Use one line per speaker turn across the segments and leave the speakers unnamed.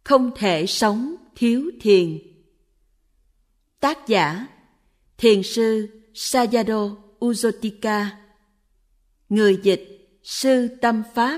Không thể sống thiếu thiền. Tác giả Thiền sư Sayadaw Uzotika. Người dịch Sư Tâm Pháp.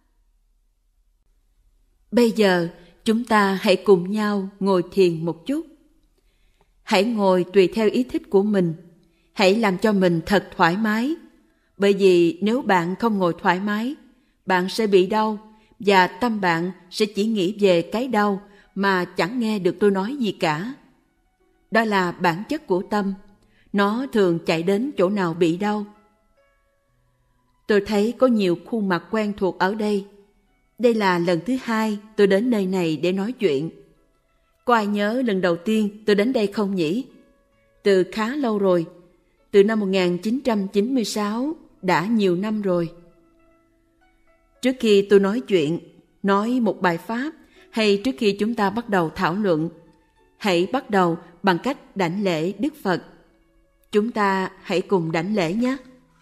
Bây giờ chúng ta hãy cùng nhau ngồi thiền một chút. Hãy ngồi tùy theo ý thích của mình. Hãy làm cho mình thật thoải mái. Bởi vì nếu bạn không ngồi thoải mái, bạn sẽ bị đau và tâm bạn sẽ chỉ nghĩ về cái đau mà chẳng nghe được tôi nói gì cả. Đó là bản chất của tâm. Nó thường chạy đến chỗ nào bị đau. Tôi thấy có nhiều khuôn mặt quen thuộc ở đây. Đây là lần thứ 2 tôi đến nơi này để nói chuyện. Có ai nhớ lần đầu tiên tôi đến đây không nhỉ? Từ khá lâu rồi. Từ năm 1996, đã nhiều năm rồi. Trước khi tôi nói chuyện, nói một bài pháp, hay trước khi chúng ta bắt đầu thảo luận, hãy bắt đầu bằng cách đảnh lễ Đức Phật. Chúng ta hãy cùng đảnh lễ nhé.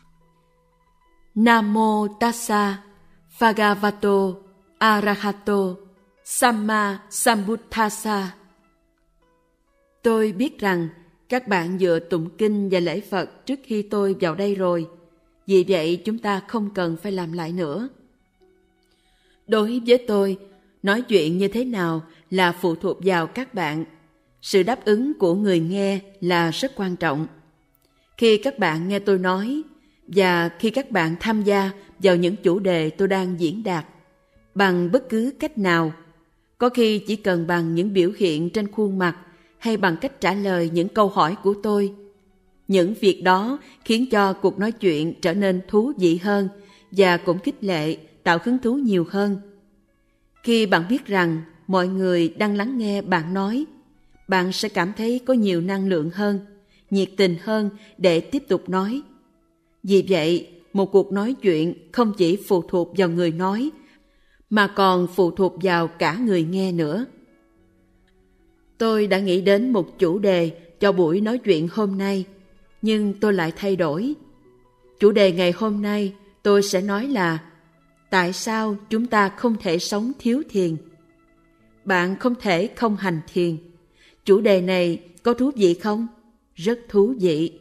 Namo Tassa Bhagavato Arahato Samma Sambuddhassa. Tôi biết rằng các bạn vừa tụng kinh và lễ Phật trước khi tôi vào đây rồi. Vì vậy chúng ta không cần phải làm lại nữa. Đối với tôi, nói chuyện như thế nào là phụ thuộc vào các bạn. Sự đáp ứng của người nghe là rất quan trọng. Khi các bạn nghe tôi nói, và khi các bạn tham gia vào những chủ đề tôi đang diễn đạt, bằng bất cứ cách nào, có khi chỉ cần bằng những biểu hiện trên khuôn mặt hay bằng cách trả lời những câu hỏi của tôi, những việc đó khiến cho cuộc nói chuyện trở nên thú vị hơn và cũng khích lệ, tạo hứng thú nhiều hơn. Khi bạn biết rằng mọi người đang lắng nghe bạn nói, bạn sẽ cảm thấy có nhiều năng lượng hơn, nhiệt tình hơn để tiếp tục nói. Vì vậy, một cuộc nói chuyện không chỉ phụ thuộc vào người nói, mà còn phụ thuộc vào cả người nghe nữa. Tôi đã nghĩ đến một chủ đề cho buổi nói chuyện hôm nay, nhưng tôi lại thay đổi. Chủ đề ngày hôm nay tôi sẽ nói là tại sao chúng ta không thể sống thiếu thiền? Bạn không thể không hành thiền. Chủ đề này có thú vị không? Rất thú vị.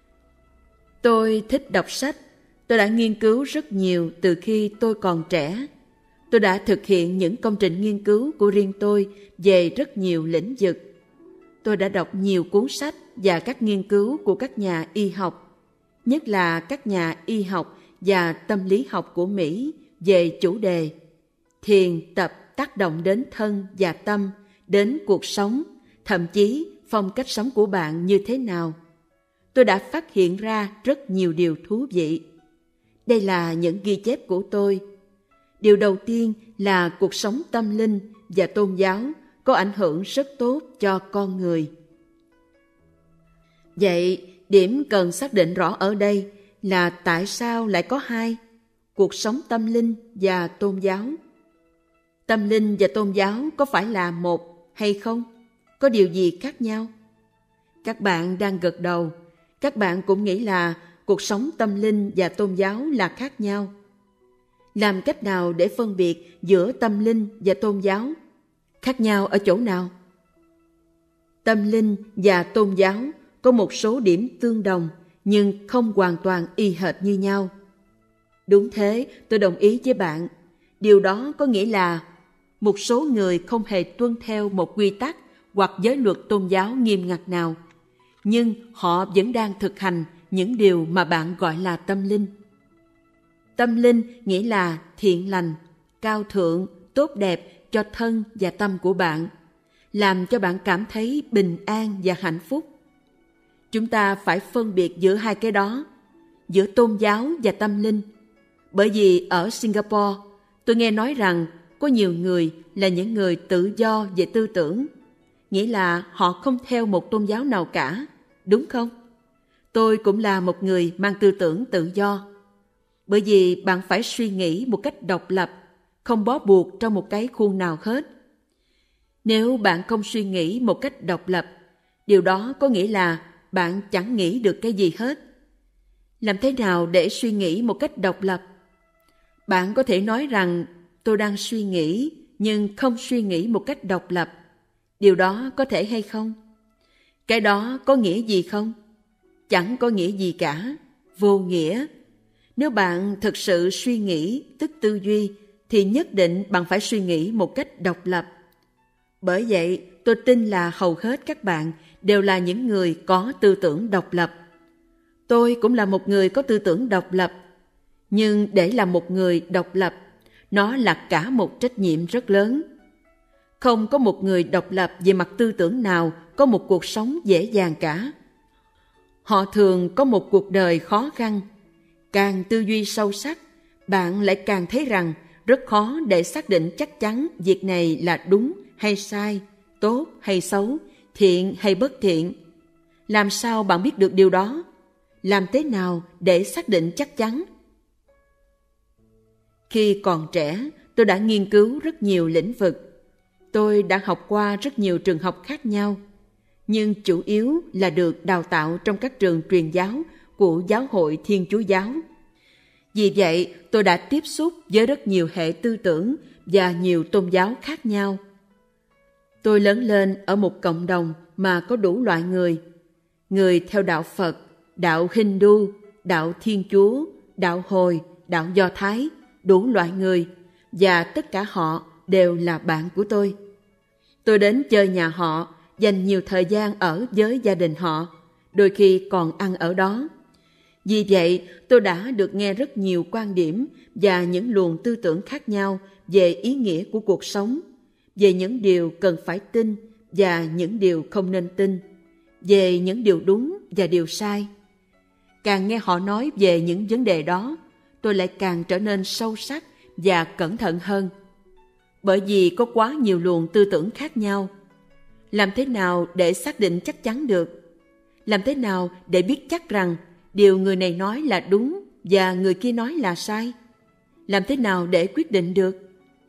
Tôi thích đọc sách. Tôi đã nghiên cứu rất nhiều từ khi tôi còn trẻ. Tôi đã thực hiện những công trình nghiên cứu của riêng tôi về rất nhiều lĩnh vực. Tôi đã đọc nhiều cuốn sách và các nghiên cứu của các nhà y học, nhất là các nhà y học và tâm lý học của Mỹ về chủ đề thiền tập tác động đến thân và tâm, đến cuộc sống, thậm chí phong cách sống của bạn như thế nào. Tôi đã phát hiện ra rất nhiều điều thú vị. Đây là những ghi chép của tôi. Điều đầu tiên là cuộc sống tâm linh và tôn giáo có ảnh hưởng rất tốt cho con người. Vậy, điểm cần xác định rõ ở đây là tại sao lại có hai, cuộc sống tâm linh và tôn giáo. Tâm linh và tôn giáo có phải là một hay không? Có điều gì khác nhau? Các bạn đang gật đầu. Các bạn cũng nghĩ là cuộc sống tâm linh và tôn giáo là khác nhau. Làm cách nào để phân biệt giữa tâm linh và tôn giáo? Khác nhau ở chỗ nào? Tâm linh và tôn giáo có một số điểm tương đồng nhưng không hoàn toàn y hệt như nhau. Đúng thế, tôi đồng ý với bạn. Điều đó có nghĩa là một số người không hề tuân theo một quy tắc hoặc giới luật tôn giáo nghiêm ngặt nào, nhưng họ vẫn đang thực hành những điều mà bạn gọi là tâm linh. Tâm linh nghĩa là thiện lành, cao thượng, tốt đẹp cho thân và tâm của bạn, làm cho bạn cảm thấy bình an và hạnh phúc. Chúng ta phải phân biệt giữa hai cái đó, giữa tôn giáo và tâm linh. Bởi vì ở Singapore, tôi nghe nói rằng có nhiều người là những người tự do về tư tưởng, nghĩa là họ không theo một tôn giáo nào cả, đúng không? Tôi cũng là một người mang tư tưởng tự do. Bởi vì bạn phải suy nghĩ một cách độc lập, không bó buộc trong một cái khuôn nào hết. Nếu bạn không suy nghĩ một cách độc lập, điều đó có nghĩa là bạn chẳng nghĩ được cái gì hết. Làm thế nào để suy nghĩ một cách độc lập? Bạn có thể nói rằng tôi đang suy nghĩ, nhưng không suy nghĩ một cách độc lập. Điều đó có thể hay không? Cái đó có nghĩa gì không? Chẳng có nghĩa gì cả, vô nghĩa. Nếu bạn thực sự suy nghĩ, tức tư duy, thì nhất định bạn phải suy nghĩ một cách độc lập. Bởi vậy, tôi tin là hầu hết các bạn đều là những người có tư tưởng độc lập. Tôi cũng là một người có tư tưởng độc lập. Nhưng để là một người độc lập, nó là cả một trách nhiệm rất lớn. Không có một người độc lập về mặt tư tưởng nào có một cuộc sống dễ dàng cả. Họ thường có một cuộc đời khó khăn. Càng tư duy sâu sắc, bạn lại càng thấy rằng rất khó để xác định chắc chắn việc này là đúng hay sai, tốt hay xấu, thiện hay bất thiện. Làm sao bạn biết được điều đó? Làm thế nào để xác định chắc chắn? Khi còn trẻ, tôi đã nghiên cứu rất nhiều lĩnh vực. Tôi đã học qua rất nhiều trường học khác nhau, nhưng chủ yếu là được đào tạo trong các trường truyền giáo của Giáo hội Thiên Chúa Giáo. Vì vậy, tôi đã tiếp xúc với rất nhiều hệ tư tưởng và nhiều tôn giáo khác nhau. Tôi lớn lên ở một cộng đồng mà có đủ loại người. Người theo đạo Phật, đạo Hindu, đạo Thiên Chúa, đạo Hồi, đạo Do Thái, đủ loại người, và tất cả họ đều là bạn của tôi. Tôi đến chơi nhà họ, dành nhiều thời gian ở với gia đình họ, đôi khi còn ăn ở đó. Vì vậy, tôi đã được nghe rất nhiều quan điểm và những luồng tư tưởng khác nhau về ý nghĩa của cuộc sống, về những điều cần phải tin và những điều không nên tin, về những điều đúng và điều sai. Càng nghe họ nói về những vấn đề đó, tôi lại càng trở nên sâu sắc và cẩn thận hơn. Bởi vì có quá nhiều luồng tư tưởng khác nhau. Làm thế nào để xác định chắc chắn được? Làm thế nào để biết chắc rằng điều người này nói là đúng và người kia nói là sai? Làm thế nào để quyết định được?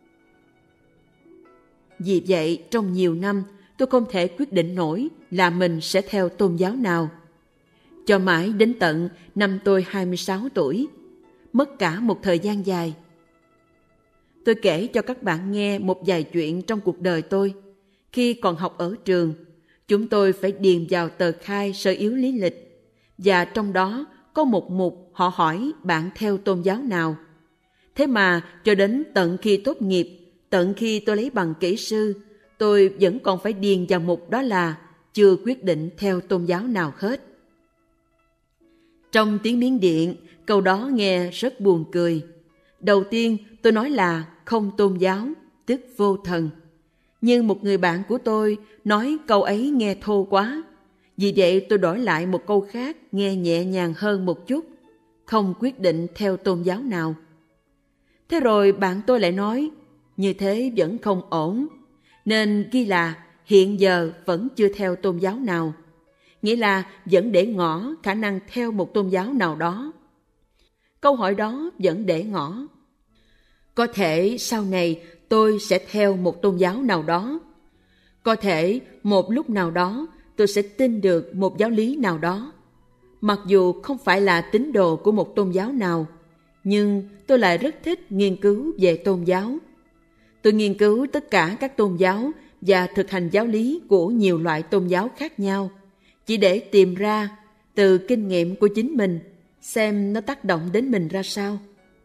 Vì vậy, trong nhiều năm, tôi không thể quyết định nổi là mình sẽ theo tôn giáo nào. Cho mãi đến tận năm tôi 26 tuổi, mất cả một thời gian dài. Tôi kể cho các bạn nghe một vài chuyện trong cuộc đời tôi. Khi còn học ở trường, chúng tôi phải điền vào tờ khai sơ yếu lý lịch, và trong đó có một mục họ hỏi bạn theo tôn giáo nào. Thế mà cho đến tận khi tốt nghiệp, tận khi tôi lấy bằng kỹ sư, tôi vẫn còn phải điền vào mục đó là chưa quyết định theo tôn giáo nào hết. Trong tiếng Miến Điện, câu đó nghe rất buồn cười. Đầu tiên tôi nói là không tôn giáo, tức vô thần. Nhưng một người bạn của tôi nói câu ấy nghe thô quá. Vì vậy tôi đổi lại một câu khác nghe nhẹ nhàng hơn một chút. Không quyết định theo tôn giáo nào. Thế rồi bạn tôi lại nói, như thế vẫn không ổn. Nên ghi là hiện giờ vẫn chưa theo tôn giáo nào. Nghĩa là vẫn để ngỏ khả năng theo một tôn giáo nào đó. Câu hỏi đó vẫn để ngỏ. Có thể sau này tôi sẽ theo một tôn giáo nào đó. Có thể một lúc nào đó tôi sẽ tin được một giáo lý nào đó. Mặc dù không phải là tín đồ của một tôn giáo nào, nhưng tôi lại rất thích nghiên cứu về tôn giáo. Tôi nghiên cứu tất cả các tôn giáo và thực hành giáo lý của nhiều loại tôn giáo khác nhau, chỉ để tìm ra từ kinh nghiệm của chính mình xem nó tác động đến mình ra sao.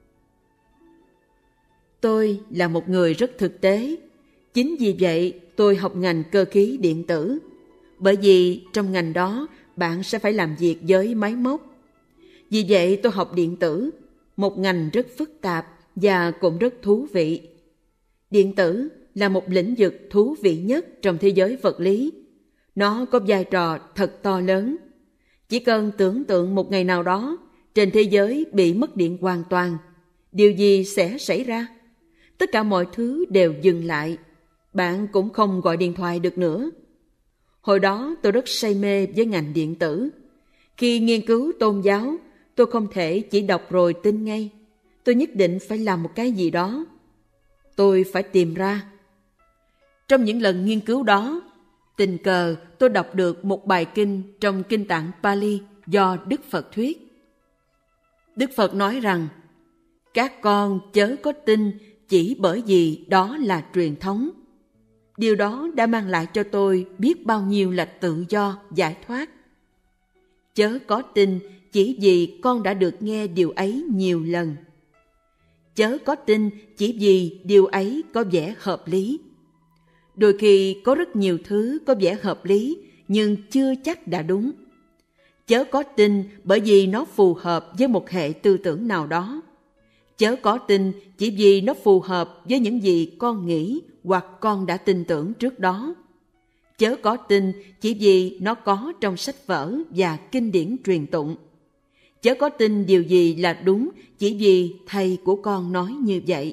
Tôi là một người rất thực tế. Chính vì vậy tôi học ngành cơ khí điện tử. Bởi vì trong ngành đó bạn sẽ phải làm việc với máy móc. Vì vậy tôi học điện tử, một ngành rất phức tạp và cũng rất thú vị. Điện tử là một lĩnh vực thú vị nhất trong thế giới vật lý. Nó có vai trò thật to lớn. Chỉ cần tưởng tượng một ngày nào đó trên thế giới bị mất điện hoàn toàn, điều gì sẽ xảy ra? Tất cả mọi thứ đều dừng lại. Bạn cũng không gọi điện thoại được nữa. Hồi đó tôi rất say mê với ngành điện tử. Khi nghiên cứu tôn giáo, tôi không thể chỉ đọc rồi tin ngay. Tôi nhất định phải làm một cái gì đó. Tôi phải tìm ra. Trong những lần nghiên cứu đó, tình cờ tôi đọc được một bài kinh trong kinh tạng Pali do Đức Phật thuyết. Đức Phật nói rằng, các con chớ có tin chỉ bởi vì đó là truyền thống. Điều đó đã mang lại cho tôi biết bao nhiêu là tự do, giải thoát. Chớ có tin chỉ vì con đã được nghe điều ấy nhiều lần. Chớ có tin chỉ vì điều ấy có vẻ hợp lý. Đôi khi có rất nhiều thứ có vẻ hợp lý nhưng chưa chắc đã đúng. Chớ có tin bởi vì nó phù hợp với một hệ tư tưởng nào đó. Chớ có tin chỉ vì nó phù hợp với những gì con nghĩ hoặc con đã tin tưởng trước đó. Chớ có tin chỉ vì nó có trong sách vở và kinh điển truyền tụng. Chớ có tin điều gì là đúng chỉ vì thầy của con nói như vậy.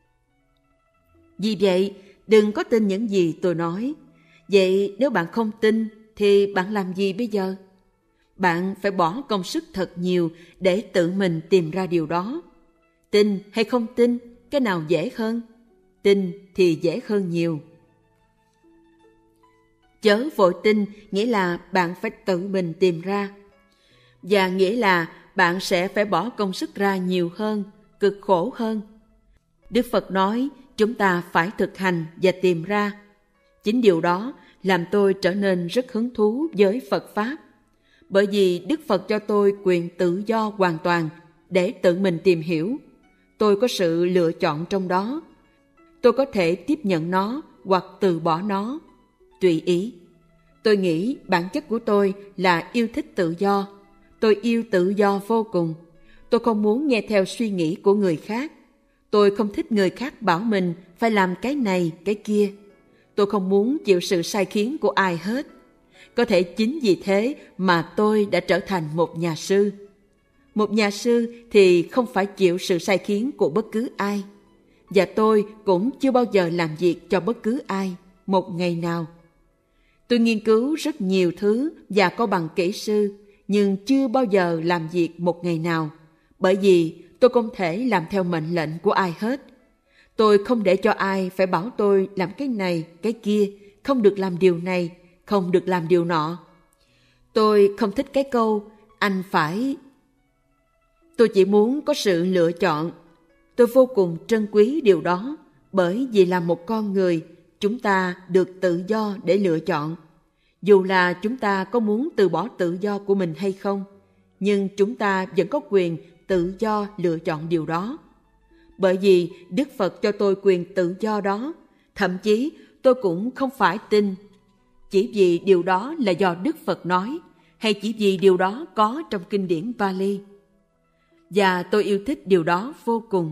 Vì vậy, đừng có tin những gì tôi nói. Vậy nếu bạn không tin thì bạn làm gì bây giờ? Bạn phải bỏ công sức thật nhiều để tự mình tìm ra điều đó. Tin hay không tin, cái nào dễ hơn? Tin thì dễ hơn nhiều. Chớ vội tin nghĩa là bạn phải tự mình tìm ra. Và nghĩa là bạn sẽ phải bỏ công sức ra nhiều hơn, cực khổ hơn. Đức Phật nói chúng ta phải thực hành và tìm ra. Chính điều đó làm tôi trở nên rất hứng thú với Phật Pháp. Bởi vì Đức Phật cho tôi quyền tự do hoàn toàn để tự mình tìm hiểu. Tôi có sự lựa chọn trong đó. Tôi có thể tiếp nhận nó hoặc từ bỏ nó, tùy ý. Tôi nghĩ bản chất của tôi là yêu thích tự do. Tôi yêu tự do vô cùng. Tôi không muốn nghe theo suy nghĩ của người khác. Tôi không thích người khác bảo mình phải làm cái này, cái kia. Tôi không muốn chịu sự sai khiến của ai hết. Có thể chính vì thế mà tôi đã trở thành một nhà sư. Một nhà sư thì không phải chịu sự sai khiến của bất cứ ai. Và tôi cũng chưa bao giờ làm việc cho bất cứ ai, một ngày nào. Tôi nghiên cứu rất nhiều thứ và có bằng kỹ sư, nhưng chưa bao giờ làm việc một ngày nào, bởi vì tôi không thể làm theo mệnh lệnh của ai hết. Tôi không để cho ai phải bảo tôi làm cái này, cái kia, không được làm điều này, không được làm điều nọ. Tôi không thích cái câu, anh phải... Tôi chỉ muốn có sự lựa chọn. Tôi vô cùng trân quý điều đó, bởi vì là một con người, chúng ta được tự do để lựa chọn. Dù là chúng ta có muốn từ bỏ tự do của mình hay không, nhưng chúng ta vẫn có quyền tự do lựa chọn điều đó. Bởi vì Đức Phật cho tôi quyền tự do đó, thậm chí tôi cũng không phải tin chỉ vì điều đó là do Đức Phật nói, hay chỉ vì điều đó có trong kinh điển Pali. Và tôi yêu thích điều đó vô cùng.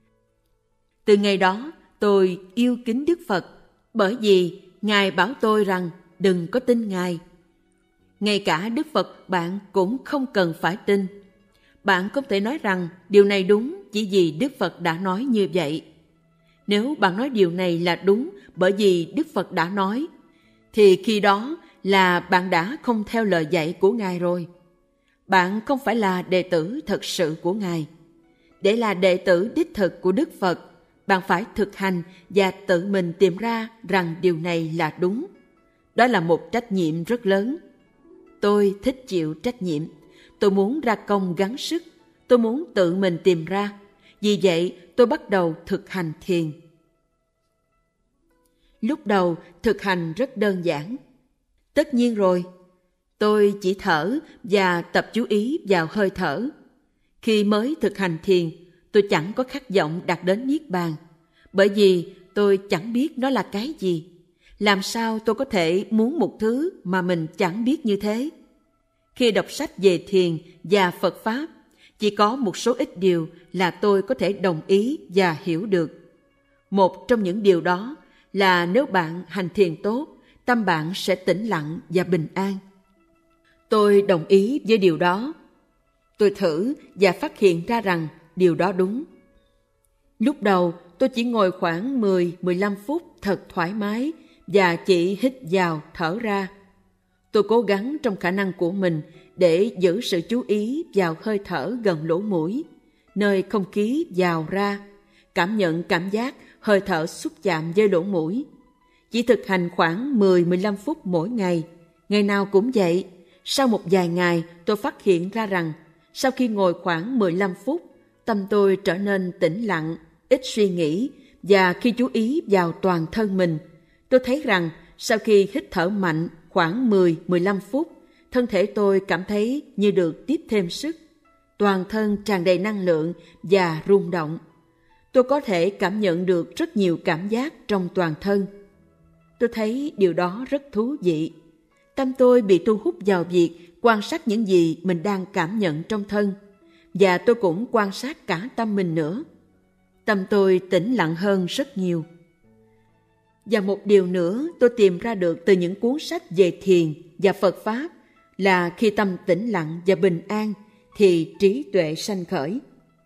Từ ngày đó, tôi yêu kính Đức Phật, bởi vì Ngài bảo tôi rằng đừng có tin Ngài. Ngay cả Đức Phật bạn cũng không cần phải tin. Bạn không thể nói rằng điều này đúng chỉ vì Đức Phật đã nói như vậy. Nếu bạn nói điều này là đúng bởi vì Đức Phật đã nói, thì khi đó là bạn đã không theo lời dạy của Ngài rồi. Bạn không phải là đệ tử thật sự của Ngài. Để là đệ tử đích thực của Đức Phật, bạn phải thực hành và tự mình tìm ra rằng điều này là đúng. Đó là một trách nhiệm rất lớn. Tôi thích chịu trách nhiệm. Tôi muốn ra công gắng sức. Tôi muốn tự mình tìm ra. Vì vậy, tôi bắt đầu thực hành thiền. Lúc đầu, thực hành rất đơn giản. Tất nhiên rồi, tôi chỉ thở và tập chú ý vào hơi thở. Khi mới thực hành thiền, tôi chẳng có khát vọng đạt đến Niết Bàn, bởi vì tôi chẳng biết nó là cái gì. Làm sao tôi có thể muốn một thứ mà mình chẳng biết như thế? Khi đọc sách về thiền và Phật Pháp, chỉ có một số ít điều là tôi có thể đồng ý và hiểu được. Một trong những điều đó là nếu bạn hành thiền tốt, tâm bạn sẽ tĩnh lặng và bình an. Tôi đồng ý với điều đó. Tôi thử và phát hiện ra rằng điều đó đúng. Lúc đầu tôi chỉ ngồi khoảng 10-15 phút thật thoải mái và chỉ hít vào thở ra. Tôi cố gắng trong khả năng của mình để giữ sự chú ý vào hơi thở gần lỗ mũi, nơi không khí vào ra, cảm nhận cảm giác hơi thở xúc chạm với lỗ mũi. Chỉ thực hành khoảng 10-15 phút mỗi ngày, ngày nào cũng vậy. Sau một vài ngày, tôi phát hiện ra rằng sau khi ngồi khoảng 15 phút, tâm tôi trở nên tĩnh lặng, ít suy nghĩ và khi chú ý vào toàn thân mình, tôi thấy rằng sau khi hít thở mạnh khoảng 10-15 phút, thân thể tôi cảm thấy như được tiếp thêm sức. Toàn thân tràn đầy năng lượng và rung động. Tôi có thể cảm nhận được rất nhiều cảm giác trong toàn thân. Tôi thấy điều đó rất thú vị. Tâm tôi bị thu hút vào việc quan sát những gì mình đang cảm nhận trong thân, và tôi cũng quan sát cả tâm mình nữa. Tâm tôi tĩnh lặng hơn rất nhiều. Và một điều nữa tôi tìm ra được từ những cuốn sách về thiền và Phật Pháp là khi tâm tĩnh lặng và bình an thì trí tuệ sanh khởi.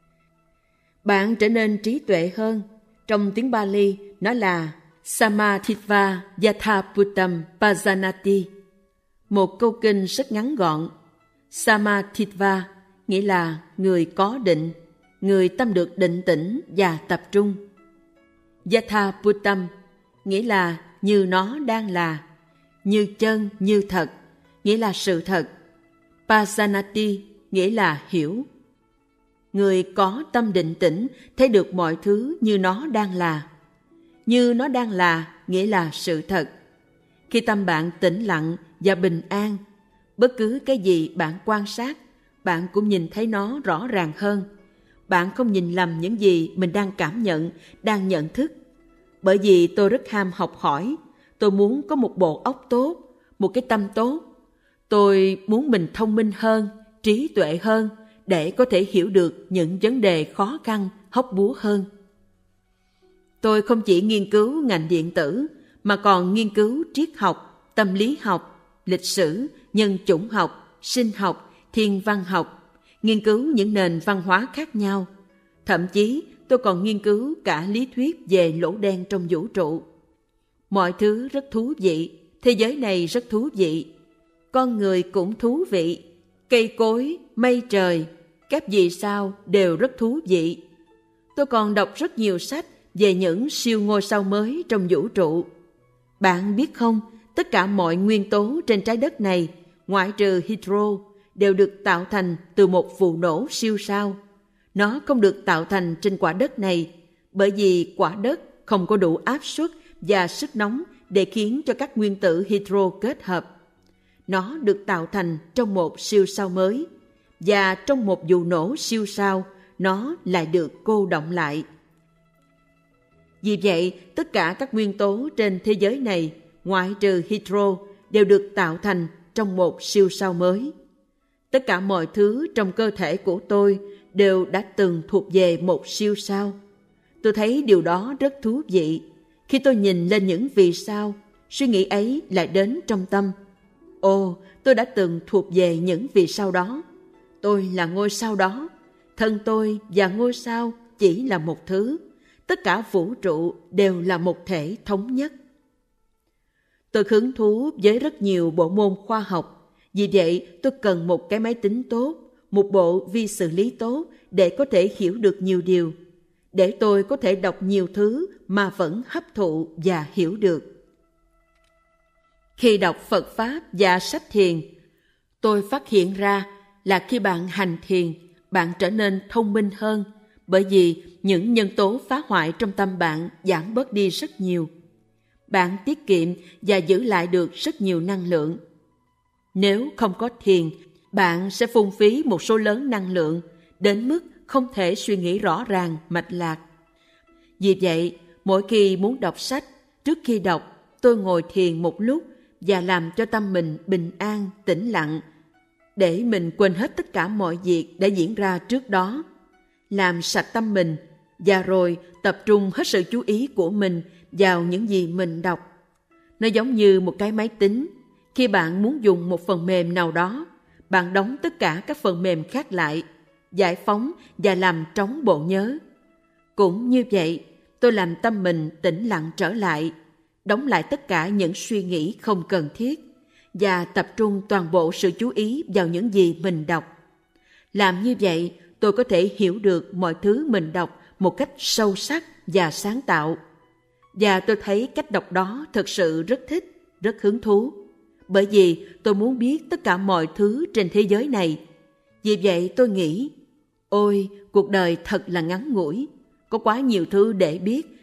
Bạn trở nên trí tuệ hơn. Trong tiếng Pali, nó là Samadhiva Yathaputtam Pajanati. Một câu kinh rất ngắn gọn. Samadhiva nghĩa là người có định, người tâm được định tĩnh và tập trung. Yathaputtam nghĩa là như nó đang là, như chân, như thật, nghĩa là sự thật. Pajanati nghĩa là hiểu. Người có tâm định tĩnh thấy được mọi thứ như nó đang là. Như nó đang là nghĩa là sự thật. Khi tâm bạn tĩnh lặng và bình an, bất cứ cái gì bạn quan sát, bạn cũng nhìn thấy nó rõ ràng hơn. Bạn không nhìn lầm những gì mình đang cảm nhận, đang nhận thức. Bởi vì tôi rất ham học hỏi, tôi muốn có một bộ óc tốt, một cái tâm tốt. Tôi muốn mình thông minh hơn, trí tuệ hơn, để có thể hiểu được những vấn đề khó khăn, hóc búa hơn. Tôi không chỉ nghiên cứu ngành điện tử, mà còn nghiên cứu triết học, tâm lý học, lịch sử, nhân chủng học, sinh học, thiên văn học, nghiên cứu những nền văn hóa khác nhau. Thậm chí tôi còn nghiên cứu cả lý thuyết về lỗ đen trong vũ trụ. Mọi thứ rất thú vị, thế giới này rất thú vị. Con người cũng thú vị, cây cối, mây trời, các vì sao đều rất thú vị. Tôi còn đọc rất nhiều sách về những siêu ngôi sao mới trong vũ trụ. Bạn biết không, tất cả mọi nguyên tố trên trái đất này, ngoại trừ hydro, đều được tạo thành từ một vụ nổ siêu sao. Nó không được tạo thành trên quả đất này, bởi vì quả đất không có đủ áp suất và sức nóng để khiến cho các nguyên tử hydro kết hợp. Nó được tạo thành trong một siêu sao mới, và trong một vụ nổ siêu sao, nó lại được cô đọng lại. Vì vậy, tất cả các nguyên tố trên thế giới này, ngoại trừ hydro, đều được tạo thành trong một siêu sao mới. Tất cả mọi thứ trong cơ thể của tôi đều đã từng thuộc về một siêu sao. Tôi thấy điều đó rất thú vị. Khi tôi nhìn lên những vì sao, suy nghĩ ấy lại đến trong tâm. Ồ, tôi đã từng thuộc về những vì sao đó. Tôi là ngôi sao đó. Thân tôi và ngôi sao chỉ là một thứ. Tất cả vũ trụ đều là một thể thống nhất. Tôi hứng thú với rất nhiều bộ môn khoa học. Vì vậy, tôi cần một cái máy tính tốt, một bộ vi xử lý tốt để có thể hiểu được nhiều điều, để tôi có thể đọc nhiều thứ mà vẫn hấp thụ và hiểu được. Khi đọc Phật Pháp và sách thiền, tôi phát hiện ra là khi bạn hành thiền, bạn trở nên thông minh hơn, bởi vì những nhân tố phá hoại trong tâm bạn giảm bớt đi rất nhiều. Bạn tiết kiệm và giữ lại được rất nhiều năng lượng. Nếu không có thiền, bạn sẽ phung phí một số lớn năng lượng, đến mức không thể suy nghĩ rõ ràng, mạch lạc. Vì vậy, mỗi khi muốn đọc sách, trước khi đọc, tôi ngồi thiền một lúc và làm cho tâm mình bình an, tĩnh lặng, để mình quên hết tất cả mọi việc đã diễn ra trước đó. Làm sạch tâm mình, và rồi tập trung hết sự chú ý của mình vào những gì mình đọc. Nó giống như một cái máy tính. Khi bạn muốn dùng một phần mềm nào đó, bạn đóng tất cả các phần mềm khác lại, giải phóng và làm trống bộ nhớ. Cũng như vậy, tôi làm tâm mình tĩnh lặng trở lại, đóng lại tất cả những suy nghĩ không cần thiết, và tập trung toàn bộ sự chú ý vào những gì mình đọc. Làm như vậy, tôi có thể hiểu được mọi thứ mình đọc một cách sâu sắc và sáng tạo. Và tôi thấy cách đọc đó thực sự rất thích, rất hứng thú. Bởi vì tôi muốn biết tất cả mọi thứ trên thế giới này. Vì vậy tôi nghĩ, ôi, cuộc đời thật là ngắn ngủi. Có quá nhiều thứ để biết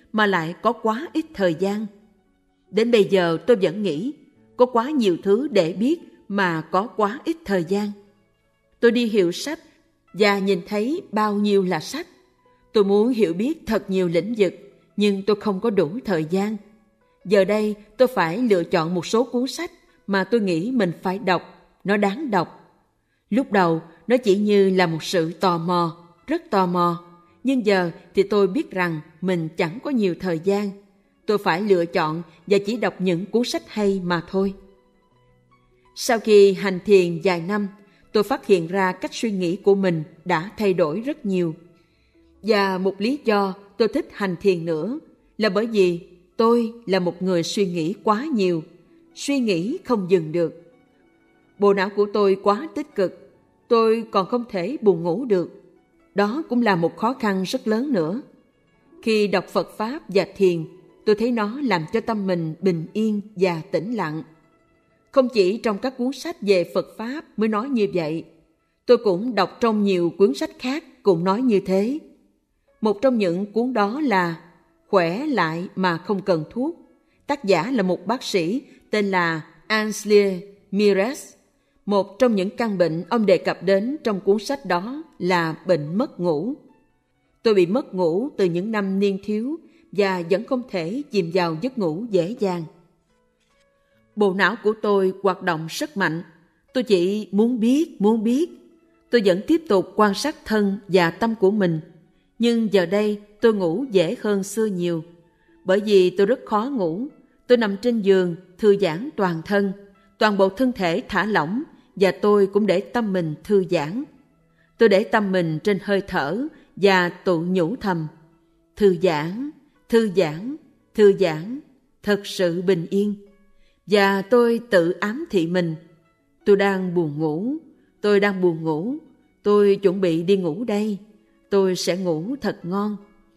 mà lại có quá ít thời gian. Đến bây giờ tôi vẫn nghĩ có quá nhiều thứ để biết mà có quá ít thời gian. Tôi đi hiệu sách và nhìn thấy bao nhiêu là sách. Tôi muốn hiểu biết thật nhiều lĩnh vực, nhưng tôi không có đủ thời gian. Giờ đây tôi phải lựa chọn một số cuốn sách mà tôi nghĩ mình phải đọc, nó đáng đọc. Lúc đầu nó chỉ như là một sự tò mò, rất tò mò. Nhưng giờ thì tôi biết rằng mình chẳng có nhiều thời gian. Tôi phải lựa chọn và chỉ đọc những cuốn sách hay mà thôi. Sau khi hành thiền vài năm, tôi phát hiện ra cách suy nghĩ của mình đã thay đổi rất nhiều. Và một lý do tôi thích hành thiền nữa là bởi vì tôi là một người suy nghĩ quá nhiều, suy nghĩ không dừng được. Bộ não của tôi quá tích cực, tôi còn không thể buồn ngủ được. Đó cũng là một khó khăn rất lớn nữa. Khi đọc Phật Pháp và thiền, tôi thấy nó làm cho tâm mình bình yên và tĩnh lặng. Không chỉ trong các cuốn sách về Phật Pháp mới nói như vậy, tôi cũng đọc trong nhiều cuốn sách khác cũng nói như thế. Một trong những cuốn đó là Khỏe lại mà không cần thuốc. Tác giả là một bác sĩ tên là Ansley Mires. Một trong những căn bệnh ông đề cập đến trong cuốn sách đó là bệnh mất ngủ. Tôi bị mất ngủ từ những năm niên thiếu và vẫn không thể chìm vào giấc ngủ dễ dàng. Bộ não của tôi hoạt động rất mạnh. Tôi chỉ muốn biết. Tôi vẫn tiếp tục quan sát thân và tâm của mình. Nhưng giờ đây tôi ngủ dễ hơn xưa nhiều. Bởi vì tôi rất khó ngủ. Tôi nằm trên giường, thư giãn toàn thân. Toàn bộ thân thể thả lỏng và tôi cũng để tâm mình thư giãn. Tôi để tâm mình trên hơi thở và tự nhủ thầm. Thư giãn, thật sự bình yên. Và tôi tự ám thị mình. Tôi đang buồn ngủ. Tôi chuẩn bị đi ngủ đây. Tôi sẽ ngủ thật ngon.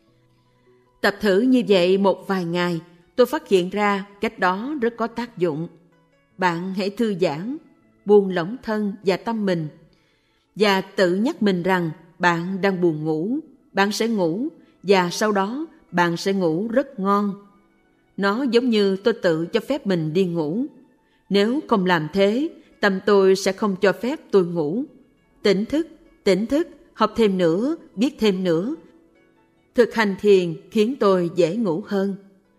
Tập thử như vậy một vài ngày, tôi phát hiện ra cách đó rất có tác dụng. Bạn hãy thư giãn, buông lỏng thân và tâm mình, và tự nhắc mình rằng bạn đang buồn ngủ, bạn sẽ ngủ, và sau đó bạn sẽ ngủ rất ngon. Nó giống như tôi tự cho phép mình đi ngủ. Nếu không làm thế, tâm tôi sẽ không cho phép tôi ngủ. Tỉnh thức, học thêm nữa, biết thêm nữa. Thực hành thiền khiến tôi dễ ngủ hơn.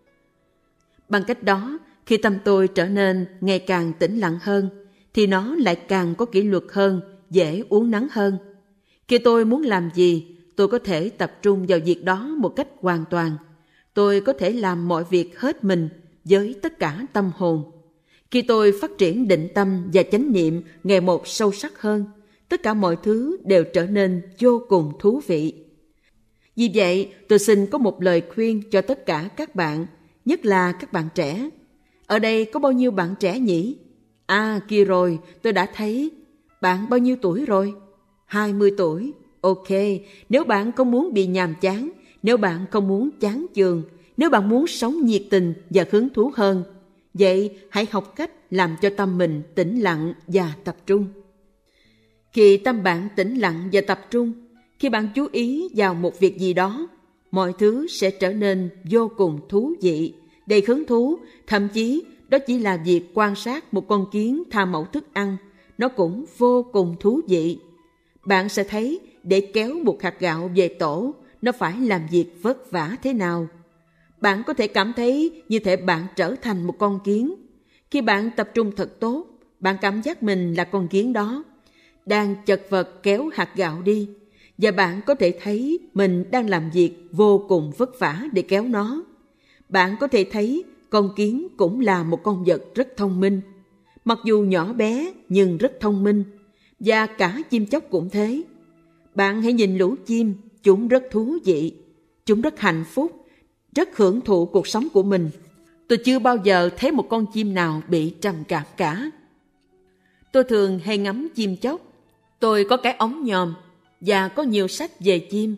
Bằng cách đó, khi tâm tôi trở nên ngày càng tĩnh lặng hơn, thì nó lại càng có kỷ luật hơn, dễ uốn nắn hơn. Khi tôi muốn làm gì, tôi có thể tập trung vào việc đó một cách hoàn toàn. Tôi có thể làm mọi việc hết mình với tất cả tâm hồn. Khi tôi phát triển định tâm và chánh niệm ngày một sâu sắc hơn, tất cả mọi thứ đều trở nên vô cùng thú vị. Vì vậy, tôi xin có một lời khuyên cho tất cả các bạn, nhất là các bạn trẻ. Ở đây có bao nhiêu bạn trẻ nhỉ? Kia rồi, tôi đã thấy. Bạn bao nhiêu tuổi rồi? 20 tuổi. Ok, nếu bạn không muốn bị nhàm chán, nếu bạn không muốn chán chường, nếu bạn muốn sống nhiệt tình và hứng thú hơn, vậy hãy học cách làm cho tâm mình tĩnh lặng và tập trung. Khi tâm bạn tĩnh lặng và tập trung, khi bạn chú ý vào một việc gì đó, mọi thứ sẽ trở nên vô cùng thú vị, đầy hứng thú. Thậm chí đó chỉ là việc quan sát một con kiến tha mẩu thức ăn, nó cũng vô cùng thú vị. Bạn sẽ thấy để kéo một hạt gạo về tổ, nó phải làm việc vất vả thế nào. Bạn có thể cảm thấy như thể bạn trở thành một con kiến. Khi bạn tập trung thật tốt, bạn cảm giác mình là con kiến đó, đang chật vật kéo hạt gạo đi, và bạn có thể thấy mình đang làm việc vô cùng vất vả để kéo nó. Bạn có thể thấy con kiến cũng là một con vật rất thông minh, mặc dù nhỏ bé nhưng rất thông minh, và cả chim chóc cũng thế. Bạn hãy nhìn lũ chim, chúng rất thú vị, chúng rất hạnh phúc, rất hưởng thụ cuộc sống của mình. Tôi chưa bao giờ thấy một con chim nào bị trầm cảm cả. Tôi thường hay ngắm chim chóc. Tôi có cái ống nhòm và có nhiều sách về chim.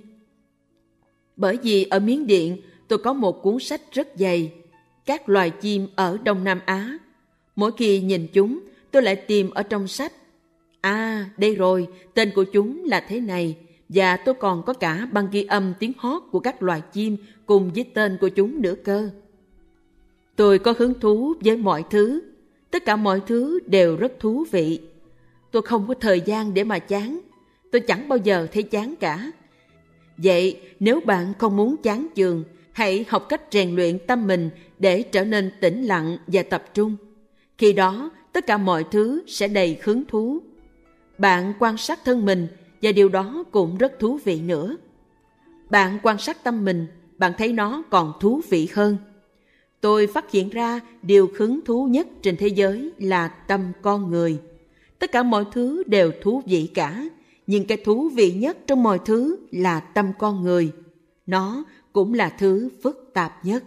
Bởi vì ở Miến Điện, tôi có một cuốn sách rất dày, các loài chim ở Đông Nam Á. Mỗi khi nhìn chúng, tôi lại tìm ở trong sách. Đây rồi, tên của chúng là thế này, và tôi còn có cả băng ghi âm tiếng hót của các loài chim cùng với tên của chúng nữa cơ. Tôi có hứng thú với mọi thứ. Tất cả mọi thứ đều rất thú vị. Tôi không có thời gian để mà chán. Tôi chẳng bao giờ thấy chán cả. Vậy nếu bạn không muốn chán chường, hãy học cách rèn luyện tâm mình để trở nên tĩnh lặng và tập trung. Khi đó, tất cả mọi thứ sẽ đầy hứng thú. Bạn quan sát thân mình và điều đó cũng rất thú vị nữa. Bạn quan sát tâm mình, bạn thấy nó còn thú vị hơn. Tôi phát hiện ra điều hứng thú nhất trên thế giới là tâm con người. Tất cả mọi thứ đều thú vị cả, nhưng cái thú vị nhất trong mọi thứ là tâm con người. Nó cũng là thứ phức tạp nhất.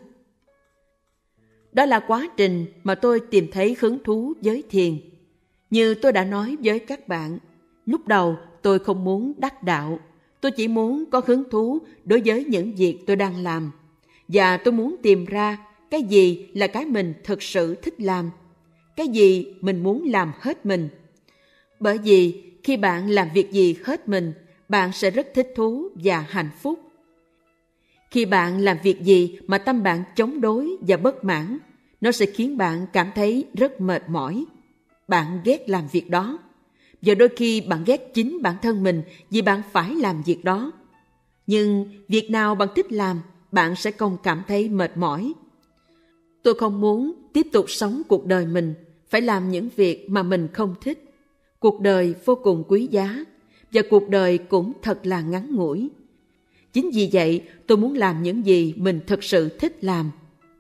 Đó là quá trình mà tôi tìm thấy hứng thú với thiền. Như tôi đã nói với các bạn, lúc đầu tôi không muốn đắc đạo. Tôi chỉ muốn có hứng thú đối với những việc tôi đang làm. Và tôi muốn tìm ra cái gì là cái mình thực sự thích làm, cái gì mình muốn làm hết mình. Bởi vì khi bạn làm việc gì hết mình, bạn sẽ rất thích thú và hạnh phúc. Khi bạn làm việc gì mà tâm bạn chống đối và bất mãn, nó sẽ khiến bạn cảm thấy rất mệt mỏi. Bạn ghét làm việc đó. Và đôi khi bạn ghét chính bản thân mình vì bạn phải làm việc đó. Nhưng việc nào bạn thích làm, bạn sẽ không cảm thấy mệt mỏi. Tôi không muốn tiếp tục sống cuộc đời mình phải làm những việc mà mình không thích. Cuộc đời vô cùng quý giá, và cuộc đời cũng thật là ngắn ngủi. Chính vì vậy, tôi muốn làm những gì mình thực sự thích làm.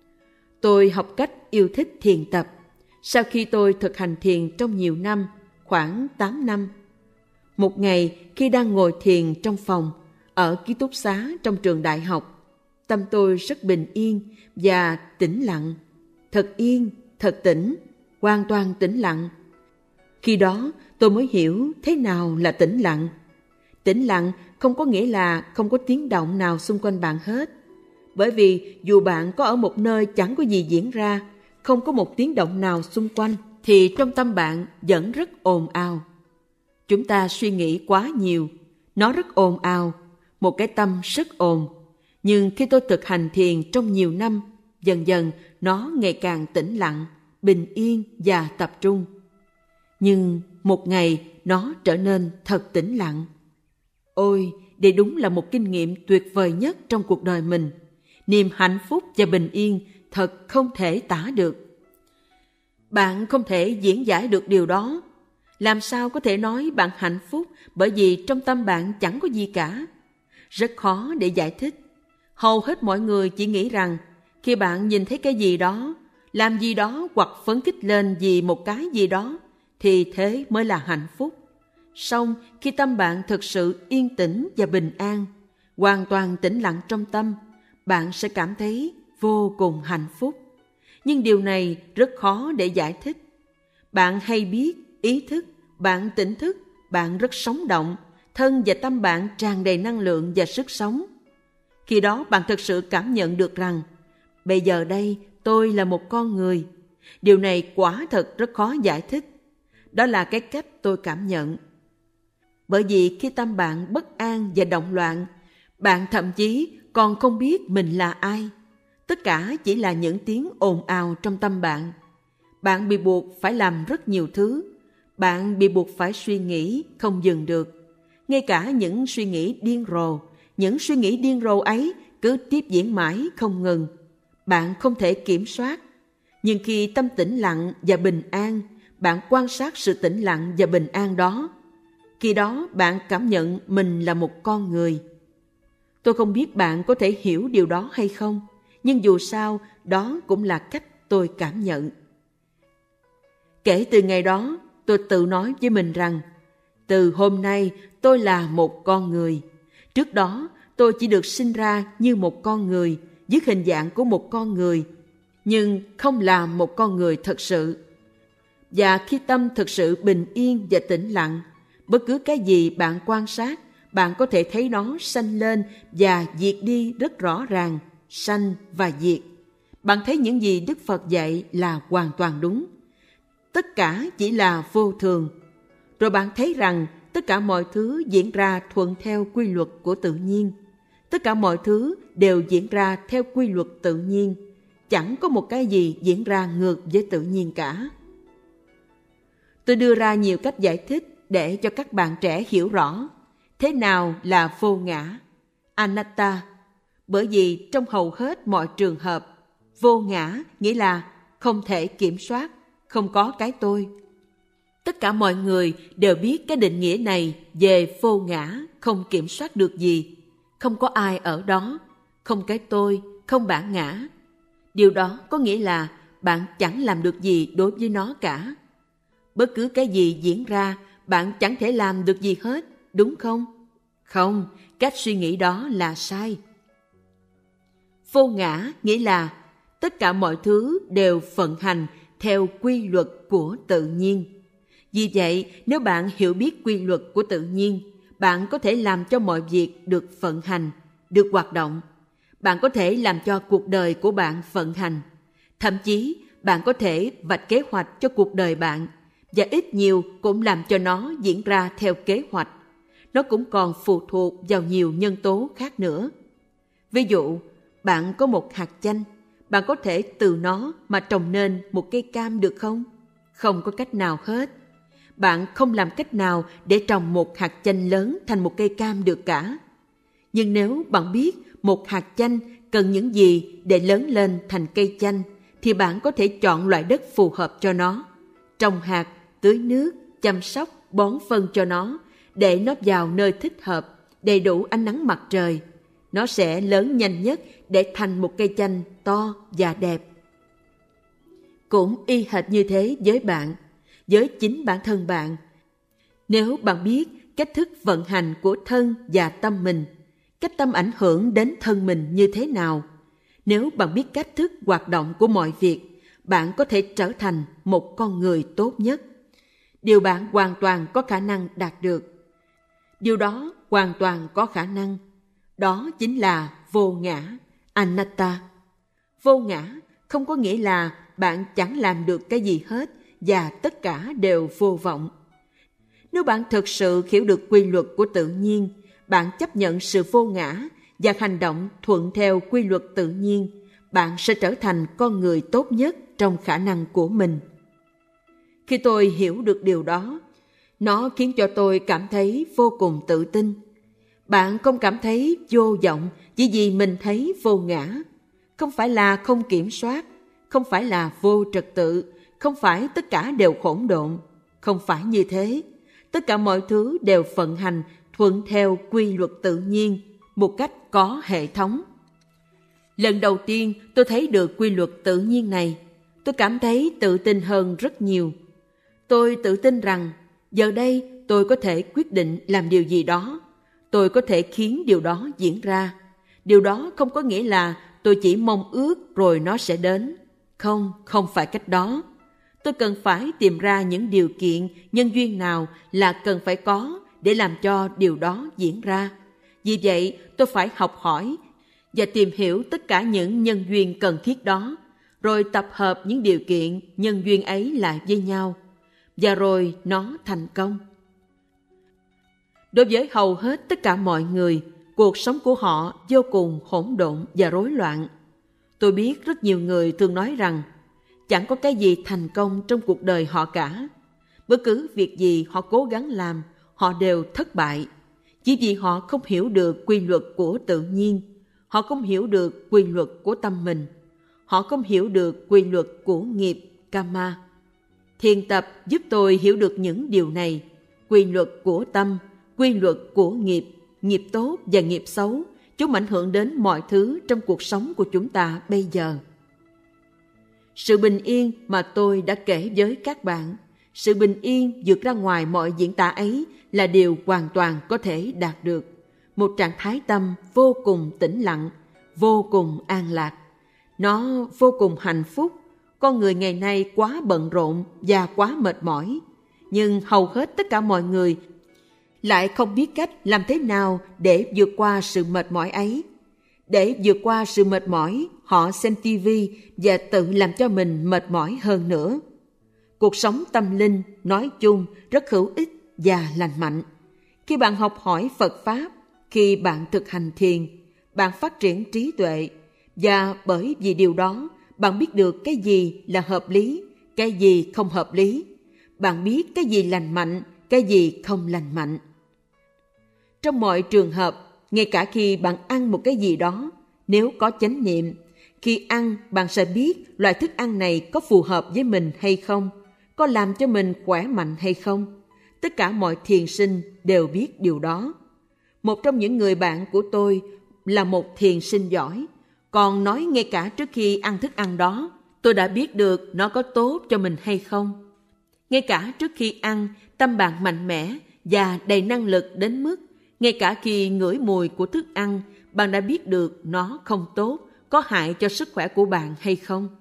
Tôi học cách yêu thích thiền tập. Sau khi tôi thực hành thiền trong nhiều năm, khoảng 8 năm, một ngày khi đang ngồi thiền trong phòng, ở ký túc xá trong trường đại học, tâm tôi rất bình yên và tĩnh lặng. Thật yên, thật tĩnh, hoàn toàn tĩnh lặng. Khi đó tôi mới hiểu thế nào là tĩnh lặng. Tĩnh lặng không có nghĩa là không có tiếng động nào xung quanh bạn hết. Bởi vì dù bạn có ở một nơi chẳng có gì diễn ra, không có một tiếng động nào xung quanh, thì trong tâm bạn vẫn rất ồn ào. Chúng ta suy nghĩ quá nhiều, nó rất ồn ào, một cái tâm rất ồn. Nhưng khi tôi thực hành thiền trong nhiều năm, dần dần nó ngày càng tĩnh lặng, bình yên và tập trung. Nhưng một ngày nó trở nên thật tĩnh lặng. Ôi, đây đúng là một kinh nghiệm tuyệt vời nhất trong cuộc đời mình. Niềm hạnh phúc và bình yên thật không thể tả được. Bạn không thể diễn giải được điều đó. Làm sao có thể nói bạn hạnh phúc bởi vì trong tâm bạn chẳng có gì cả? Rất khó để giải thích. Hầu hết mọi người chỉ nghĩ rằng khi bạn nhìn thấy cái gì đó, làm gì đó hoặc phấn khích lên vì một cái gì đó, thì thế mới là hạnh phúc. Song khi tâm bạn thực sự yên tĩnh và bình an, hoàn toàn tĩnh lặng trong tâm, bạn sẽ cảm thấy vô cùng hạnh phúc. Nhưng điều này rất khó để giải thích. Bạn hay biết, ý thức, bạn tỉnh thức, bạn rất sống động, thân và tâm bạn tràn đầy năng lượng và sức sống. Khi đó bạn thực sự cảm nhận được rằng, bây giờ đây tôi là một con người. Điều này quả thật rất khó giải thích. Đó là cái cách tôi cảm nhận. Bởi vì khi tâm bạn bất an và động loạn, bạn thậm chí còn không biết mình là ai. Tất cả chỉ là những tiếng ồn ào trong tâm bạn. Bạn bị buộc phải làm rất nhiều thứ. Bạn bị buộc phải suy nghĩ không dừng được. Ngay cả những suy nghĩ điên rồ, những suy nghĩ điên rồ ấy cứ tiếp diễn mãi không ngừng. Bạn không thể kiểm soát. Nhưng khi tâm tĩnh lặng và bình an, bạn quan sát sự tĩnh lặng và bình an đó. Khi đó bạn cảm nhận mình là một con người. Tôi không biết bạn có thể hiểu điều đó hay không, nhưng dù sao, đó cũng là cách tôi cảm nhận. Kể từ ngày đó, tôi tự nói với mình rằng, từ hôm nay tôi là một con người. Trước đó, tôi chỉ được sinh ra như một con người, với hình dạng của một con người, nhưng không là một con người thật sự. Và khi tâm thực sự bình yên và tĩnh lặng, bất cứ cái gì bạn quan sát, bạn có thể thấy nó sanh lên và diệt đi rất rõ ràng, sanh và diệt. Bạn thấy những gì Đức Phật dạy là hoàn toàn đúng. Tất cả chỉ là vô thường. Rồi bạn thấy rằng tất cả mọi thứ diễn ra thuận theo quy luật của tự nhiên. Tất cả mọi thứ đều diễn ra theo quy luật tự nhiên. Chẳng có một cái gì diễn ra ngược với tự nhiên cả. Tôi đưa ra nhiều cách giải thích để cho các bạn trẻ hiểu rõ thế nào là vô ngã, anatta. Bởi vì trong hầu hết mọi trường hợp, vô ngã nghĩa là không thể kiểm soát, không có cái tôi. Tất cả mọi người đều biết cái định nghĩa này về vô ngã, không kiểm soát được gì, không có ai ở đó, không cái tôi, không bản ngã. Điều đó có nghĩa là bạn chẳng làm được gì đối với nó cả. Bất cứ cái gì diễn ra, bạn chẳng thể làm được gì hết, đúng không? Không, cách suy nghĩ đó là sai. Vô ngã nghĩa là tất cả mọi thứ đều vận hành theo quy luật của tự nhiên. Vì vậy, nếu bạn hiểu biết quy luật của tự nhiên, bạn có thể làm cho mọi việc được vận hành, được hoạt động. Bạn có thể làm cho cuộc đời của bạn vận hành. Thậm chí, bạn có thể vạch kế hoạch cho cuộc đời bạn, và ít nhiều cũng làm cho nó diễn ra theo kế hoạch. Nó cũng còn phụ thuộc vào nhiều nhân tố khác nữa. Ví dụ, bạn có một hạt chanh, bạn có thể từ nó mà trồng nên một cây cam được không? Không có cách nào hết. Bạn không làm cách nào để trồng một hạt chanh lớn thành một cây cam được cả. Nhưng nếu bạn biết một hạt chanh cần những gì để lớn lên thành cây chanh, thì bạn có thể chọn loại đất phù hợp cho nó, trồng hạt, tưới nước, chăm sóc, bón phân cho nó, để nó vào nơi thích hợp, đầy đủ ánh nắng mặt trời. Nó sẽ lớn nhanh nhất để thành một cây chanh to và đẹp. Cũng y hệt như thế với bạn, với chính bản thân bạn. Nếu bạn biết cách thức vận hành của thân và tâm mình, cách tâm ảnh hưởng đến thân mình như thế nào, nếu bạn biết cách thức hoạt động của mọi việc, bạn có thể trở thành một con người tốt nhất. Điều bạn hoàn toàn có khả năng đạt được. Điều đó hoàn toàn có khả năng. Đó chính là vô ngã, anatta. Vô ngã không có nghĩa là bạn chẳng làm được cái gì hết và tất cả đều vô vọng. Nếu bạn thực sự hiểu được quy luật của tự nhiên, bạn chấp nhận sự vô ngã và hành động thuận theo quy luật tự nhiên, bạn sẽ trở thành con người tốt nhất trong khả năng của mình. Khi tôi hiểu được điều đó, nó khiến cho tôi cảm thấy vô cùng tự tin. Bạn không cảm thấy vô vọng chỉ vì mình thấy vô ngã. Không phải là không kiểm soát, không phải là vô trật tự, không phải tất cả đều hỗn độn. Không phải như thế. Tất cả mọi thứ đều vận hành thuận theo quy luật tự nhiên, một cách có hệ thống. Lần đầu tiên tôi thấy được quy luật tự nhiên này, tôi cảm thấy tự tin hơn rất nhiều. Tôi tự tin rằng giờ đây tôi có thể quyết định làm điều gì đó. Tôi có thể khiến điều đó diễn ra. Điều đó không có nghĩa là tôi chỉ mong ước rồi nó sẽ đến. Không, không phải cách đó. Tôi cần phải tìm ra những điều kiện, nhân duyên nào là cần phải có để làm cho điều đó diễn ra. Vì vậy, tôi phải học hỏi và tìm hiểu tất cả những nhân duyên cần thiết đó, rồi tập hợp những điều kiện, nhân duyên ấy lại với nhau. Và rồi nó thành công. Đối với hầu hết tất cả mọi người, cuộc sống của họ vô cùng hỗn độn và rối loạn. Tôi biết rất nhiều người thường nói rằng chẳng có cái gì thành công trong cuộc đời họ cả. Bất cứ việc gì họ cố gắng làm, họ đều thất bại. Chỉ vì họ không hiểu được quy luật của tự nhiên. Họ không hiểu được quy luật của tâm mình. Họ không hiểu được quy luật của nghiệp, karma. Thiền tập giúp tôi hiểu được những điều này. Quy luật của tâm, quy luật của nghiệp, nghiệp tốt và nghiệp xấu, chúng ảnh hưởng đến mọi thứ trong cuộc sống của chúng ta bây giờ. Sự bình yên mà tôi đã kể với các bạn, sự bình yên vượt ra ngoài mọi diễn tả ấy là điều hoàn toàn có thể đạt được. Một trạng thái tâm vô cùng tĩnh lặng, vô cùng an lạc. Nó vô cùng hạnh phúc. Con người ngày nay quá bận rộn và quá mệt mỏi. Nhưng hầu hết tất cả mọi người lại không biết cách làm thế nào để vượt qua sự mệt mỏi ấy. Để vượt qua sự mệt mỏi, họ xem tivi và tự làm cho mình mệt mỏi hơn nữa. Cuộc sống tâm linh nói chung rất hữu ích và lành mạnh. Khi bạn học hỏi Phật Pháp, khi bạn thực hành thiền, bạn phát triển trí tuệ, và bởi vì điều đó, bạn biết được cái gì là hợp lý, cái gì không hợp lý. Bạn biết cái gì lành mạnh, cái gì không lành mạnh. Trong mọi trường hợp, ngay cả khi bạn ăn một cái gì đó, nếu có chánh niệm, khi ăn bạn sẽ biết loại thức ăn này có phù hợp với mình hay không, có làm cho mình khỏe mạnh hay không. Tất cả mọi thiền sinh đều biết điều đó. Một trong những người bạn của tôi là một thiền sinh giỏi, còn nói ngay cả trước khi ăn thức ăn đó, tôi đã biết được nó có tốt cho mình hay không. Ngay cả trước khi ăn, tâm bạn mạnh mẽ và đầy năng lực đến mức ngay cả khi ngửi mùi của thức ăn, bạn đã biết được nó không tốt, có hại cho sức khỏe của bạn hay không.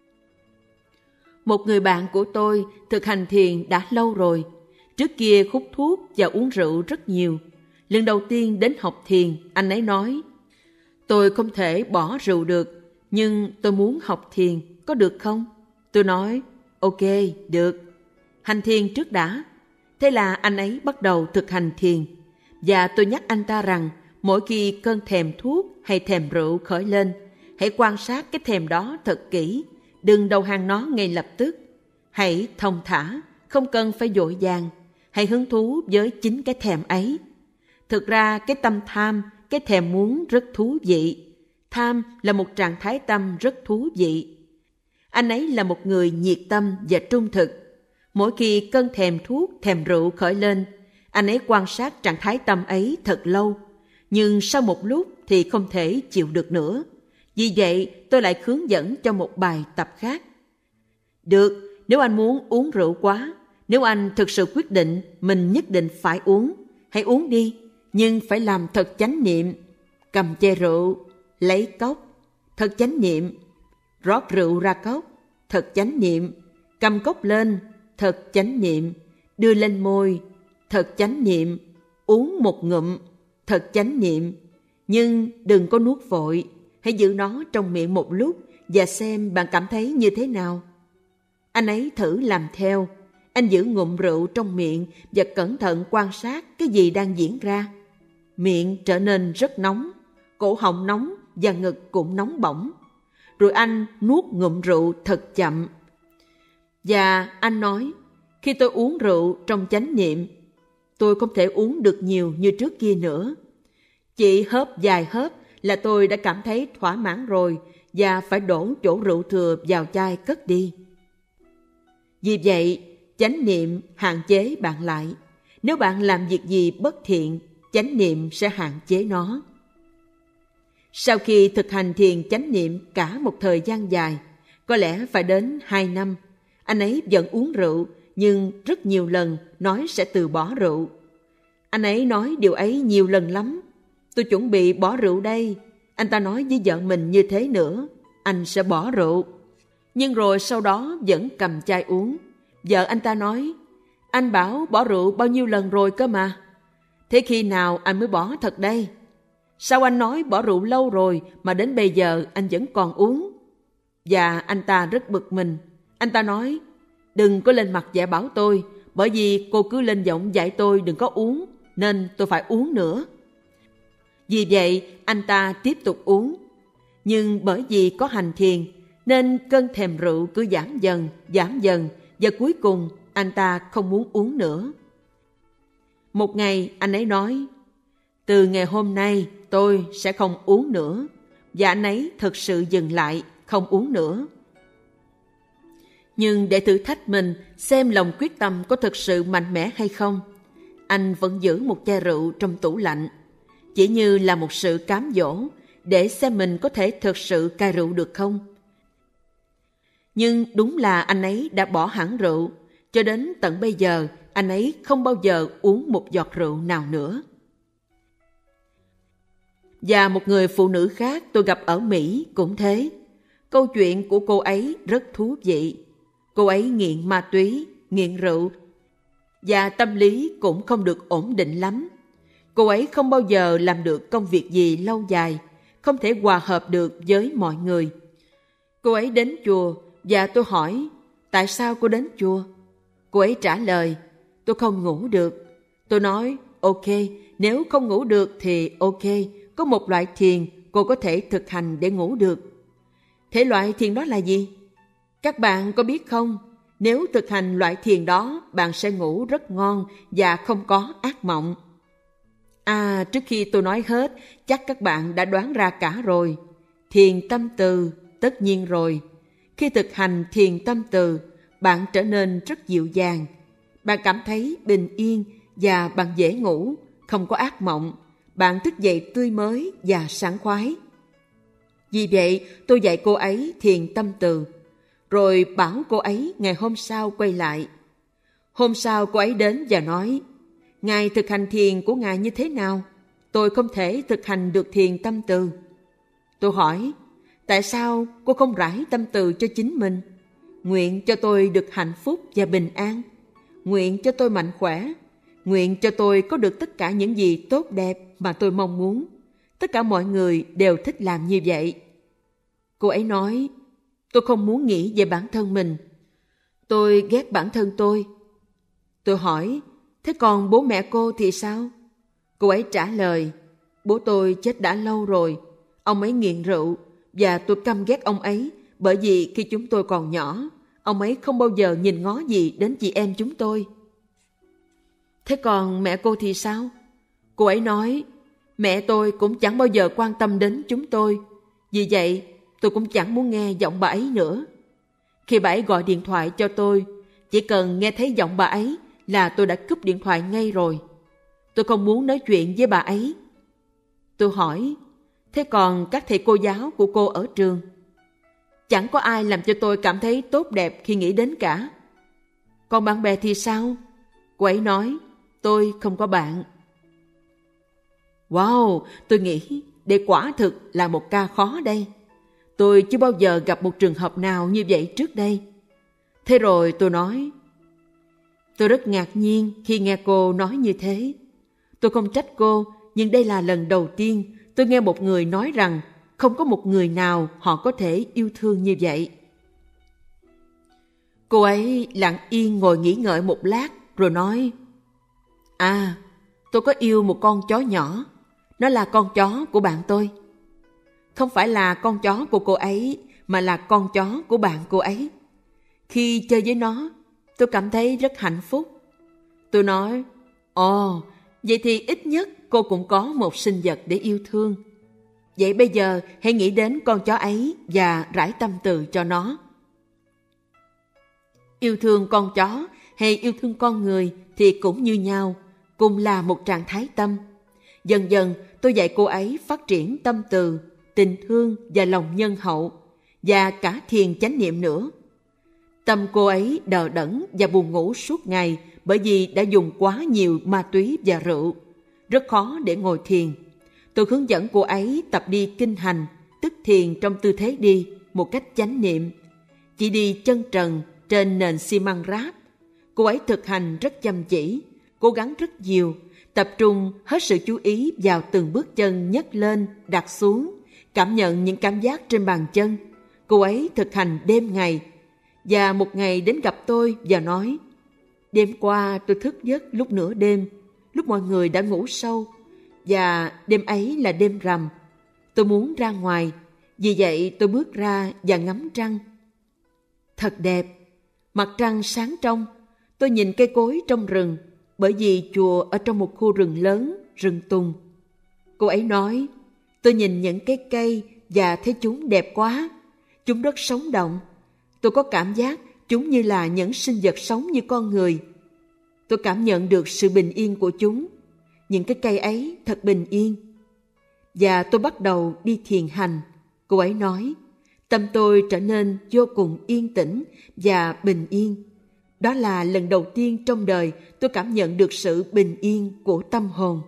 Một người bạn của tôi thực hành thiền đã lâu rồi. Trước kia hút thuốc và uống rượu rất nhiều. Lần đầu tiên đến học thiền, anh ấy nói, tôi không thể bỏ rượu được, nhưng tôi muốn học thiền, có được không? Tôi nói, ok, được. Hành thiền trước đã. Thế là anh ấy bắt đầu thực hành thiền. Và tôi nhắc anh ta rằng, mỗi khi cơn thèm thuốc hay thèm rượu khởi lên, hãy quan sát cái thèm đó thật kỹ, đừng đầu hàng nó ngay lập tức. Hãy thong thả, không cần phải vội vàng. Hãy hứng thú với chính cái thèm ấy. Thực ra cái tâm tham, cái thèm muốn rất thú vị. Tham là một trạng thái tâm rất thú vị. Anh ấy là một người nhiệt tâm và trung thực. Mỗi khi cơn thèm thuốc, thèm rượu khởi lên, anh ấy quan sát trạng thái tâm ấy thật lâu. Nhưng sau một lúc thì không thể chịu được nữa. Vì vậy tôi lại hướng dẫn cho một bài tập khác. Được, nếu anh muốn uống rượu quá, nếu anh thực sự quyết định mình nhất định phải uống, hãy uống đi, nhưng phải làm thật chánh niệm. Cầm chai rượu, lấy cốc, thật chánh niệm. Rót rượu ra cốc, thật chánh niệm. Cầm cốc lên, thật chánh niệm. Đưa lên môi, thật chánh niệm. Uống một ngụm, thật chánh niệm. Nhưng đừng có nuốt vội, hãy giữ nó trong miệng một lúc và xem bạn cảm thấy như thế nào. Anh ấy thử làm theo. Anh giữ ngụm rượu trong miệng và cẩn thận quan sát cái gì đang diễn ra. Miệng trở nên rất nóng, cổ họng nóng và ngực cũng nóng bỏng. Rồi anh nuốt ngụm rượu thật chậm. Và anh nói, khi tôi uống rượu trong chánh niệm, tôi không thể uống được nhiều như trước kia nữa. Chỉ hớp vài hớp là tôi đã cảm thấy thỏa mãn rồi và phải đổ chỗ rượu thừa vào chai cất đi. Vì vậy, chánh niệm hạn chế bạn lại. Nếu bạn làm việc gì bất thiện, chánh niệm sẽ hạn chế nó. Sau khi thực hành thiền chánh niệm cả một thời gian dài, có lẽ phải đến 2 năm, anh ấy vẫn uống rượu, nhưng rất nhiều lần nói sẽ từ bỏ rượu. Anh ấy nói điều ấy nhiều lần lắm. Tôi chuẩn bị bỏ rượu đây. Anh ta nói với vợ mình như thế nữa, anh sẽ bỏ rượu. Nhưng rồi sau đó vẫn cầm chai uống. Vợ anh ta nói, anh bảo bỏ rượu bao nhiêu lần rồi cơ mà. Thế khi nào anh mới bỏ thật đây? Sao anh nói bỏ rượu lâu rồi mà đến bây giờ anh vẫn còn uống? Và anh ta rất bực mình. Anh ta nói, đừng có lên mặt dạy bảo tôi, bởi vì cô cứ lên giọng dạy tôi đừng có uống, nên tôi phải uống nữa. Vì vậy anh ta tiếp tục uống. Nhưng bởi vì có hành thiền, nên cơn thèm rượu cứ giảm dần, và cuối cùng anh ta không muốn uống nữa. Một ngày anh ấy nói, từ ngày hôm nay tôi sẽ không uống nữa. Và anh ấy thực sự dừng lại, không uống nữa. Nhưng để thử thách mình xem lòng quyết tâm có thực sự mạnh mẽ hay không, anh vẫn giữ một chai rượu trong tủ lạnh, chỉ như là một sự cám dỗ để xem mình có thể thực sự cai rượu được không. Nhưng đúng là anh ấy đã bỏ hẳn rượu, cho đến tận bây giờ anh ấy không bao giờ uống một giọt rượu nào nữa. Và một người phụ nữ khác tôi gặp ở Mỹ cũng thế. Câu chuyện của cô ấy rất thú vị. Cô ấy nghiện ma túy, nghiện rượu, và tâm lý cũng không được ổn định lắm. Cô ấy không bao giờ làm được công việc gì lâu dài, không thể hòa hợp được với mọi người. Cô ấy đến chùa và tôi hỏi, tại sao cô đến chùa? Cô ấy trả lời, tôi không ngủ được. Tôi nói, ok, nếu không ngủ được thì ok, có một loại thiền cô có thể thực hành để ngủ được. Thể loại thiền đó là gì? Các bạn có biết không, nếu thực hành loại thiền đó, bạn sẽ ngủ rất ngon và không có ác mộng. Trước khi tôi nói hết, chắc các bạn đã đoán ra cả rồi. Thiền tâm từ, tất nhiên rồi. Khi thực hành thiền tâm từ, bạn trở nên rất dịu dàng. Bạn cảm thấy bình yên và bạn dễ ngủ, không có ác mộng. Bạn thức dậy tươi mới và sảng khoái. Vì vậy, tôi dạy cô ấy thiền tâm từ, rồi bảo cô ấy ngày hôm sau quay lại. Hôm sau cô ấy đến và nói, Ngài thực hành thiền của Ngài như thế nào? Tôi không thể thực hành được thiền tâm từ. Tôi hỏi, tại sao cô không rải tâm từ cho chính mình? Nguyện cho tôi được hạnh phúc và bình an. Nguyện cho tôi mạnh khỏe. Nguyện cho tôi có được tất cả những gì tốt đẹp mà tôi mong muốn. Tất cả mọi người đều thích làm như vậy. Cô ấy nói, tôi không muốn nghĩ về bản thân mình. Tôi ghét bản thân tôi. Tôi hỏi, thế còn bố mẹ cô thì sao? Cô ấy trả lời, bố tôi chết đã lâu rồi. Ông ấy nghiện rượu và tôi căm ghét ông ấy bởi vì khi chúng tôi còn nhỏ, ông ấy không bao giờ nhìn ngó gì đến chị em chúng tôi. Thế còn mẹ cô thì sao? Cô ấy nói, mẹ tôi cũng chẳng bao giờ quan tâm đến chúng tôi. Vì vậy, tôi cũng chẳng muốn nghe giọng bà ấy nữa. Khi bà ấy gọi điện thoại cho tôi, chỉ cần nghe thấy giọng bà ấy là tôi đã cúp điện thoại ngay rồi. Tôi không muốn nói chuyện với bà ấy. Tôi hỏi, thế còn các thầy cô giáo của cô ở trường? Chẳng có ai làm cho tôi cảm thấy tốt đẹp khi nghĩ đến cả. Còn bạn bè thì sao? Cô ấy nói, tôi không có bạn. Wow, tôi nghĩ đây quả thực là một ca khó đây. Tôi chưa bao giờ gặp một trường hợp nào như vậy trước đây. Thế rồi tôi nói, tôi rất ngạc nhiên khi nghe cô nói như thế. Tôi không trách cô, nhưng đây là lần đầu tiên tôi nghe một người nói rằng không có một người nào họ có thể yêu thương như vậy. Cô ấy lặng yên ngồi nghĩ ngợi một lát rồi nói, tôi có yêu một con chó nhỏ. Nó là con chó của bạn tôi. Không phải là con chó của cô ấy, mà là con chó của bạn cô ấy. Khi chơi với nó, tôi cảm thấy rất hạnh phúc. Tôi nói, vậy thì ít nhất cô cũng có một sinh vật để yêu thương. Vậy bây giờ hãy nghĩ đến con chó ấy và rải tâm từ cho nó. Yêu thương con chó hay yêu thương con người thì cũng như nhau, cùng là một trạng thái tâm. Dần dần tôi dạy cô ấy phát triển tâm từ, tình thương và lòng nhân hậu, và cả thiền chánh niệm nữa. Tâm cô ấy đờ đẫn và buồn ngủ suốt ngày bởi vì đã dùng quá nhiều ma túy và rượu. Rất khó để ngồi thiền. Tôi hướng dẫn cô ấy tập đi kinh hành, tức thiền trong tư thế đi, một cách chánh niệm. Chỉ đi chân trần trên nền xi măng ráp. Cô ấy thực hành rất chăm chỉ, cố gắng rất nhiều, tập trung hết sự chú ý vào từng bước chân nhấc lên, đặt xuống, cảm nhận những cảm giác trên bàn chân. Cô ấy thực hành đêm ngày. Và một ngày đến gặp tôi và nói, đêm qua tôi thức giấc lúc nửa đêm, lúc mọi người đã ngủ sâu, và đêm ấy là đêm rằm. Tôi muốn ra ngoài, vì vậy tôi bước ra và ngắm trăng. Thật đẹp, mặt trăng sáng trong. Tôi nhìn cây cối trong rừng, bởi vì chùa ở trong một khu rừng lớn, rừng tùng. Cô ấy nói, tôi nhìn những cái cây và thấy chúng đẹp quá. Chúng rất sống động. Tôi có cảm giác chúng như là những sinh vật sống như con người. Tôi cảm nhận được sự bình yên của chúng. Những cái cây ấy thật bình yên. Và tôi bắt đầu đi thiền hành. Cô ấy nói, tâm tôi trở nên vô cùng yên tĩnh và bình yên. Đó là lần đầu tiên trong đời tôi cảm nhận được sự bình yên của tâm hồn.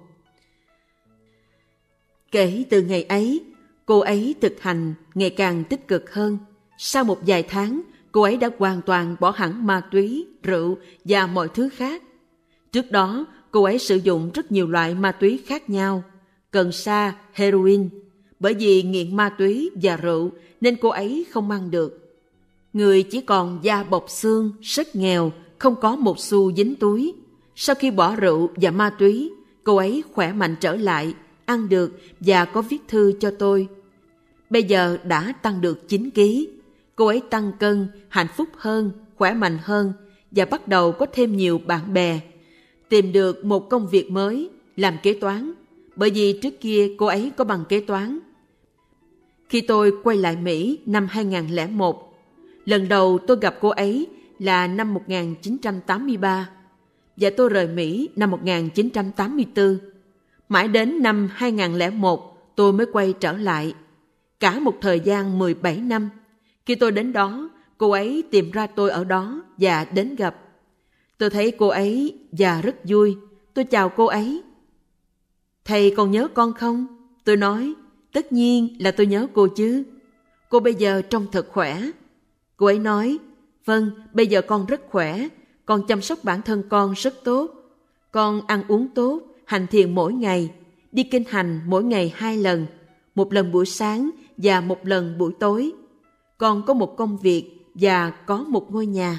Kể từ ngày ấy, cô ấy thực hành ngày càng tích cực hơn. Sau một vài tháng, cô ấy đã hoàn toàn bỏ hẳn ma túy, rượu và mọi thứ khác. Trước đó, cô ấy sử dụng rất nhiều loại ma túy khác nhau, cần sa, heroin. Bởi vì nghiện ma túy và rượu nên cô ấy không ăn được. Người chỉ còn da bọc xương, rất nghèo, không có một xu dính túi. Sau khi bỏ rượu và ma túy, cô ấy khỏe mạnh trở lại, ăn được và có viết thư cho tôi. Bây giờ đã tăng được 9 ký. Cô ấy tăng cân, hạnh phúc hơn, khỏe mạnh hơn và bắt đầu có thêm nhiều bạn bè. Tìm được một công việc mới, làm kế toán, bởi vì trước kia cô ấy có bằng kế toán. Khi tôi quay lại Mỹ năm 2001, lần đầu tôi gặp cô ấy là năm 1983 và tôi rời Mỹ năm 1984. Mãi đến năm 2001 tôi mới quay trở lại. Cả một thời gian 17 năm. Khi tôi đến đó, cô ấy tìm ra tôi ở đó và đến gặp. Tôi thấy cô ấy và rất vui. Tôi chào cô ấy. Thầy còn nhớ con không? Tôi nói, tất nhiên là tôi nhớ cô chứ. Cô bây giờ trông thật khỏe. Cô ấy nói, vâng, bây giờ con rất khỏe. Con chăm sóc bản thân con rất tốt. Con ăn uống tốt, hành thiền mỗi ngày, đi kinh hành mỗi ngày 2 lần, một lần buổi sáng và một lần buổi tối. Con có một công việc và có một ngôi nhà.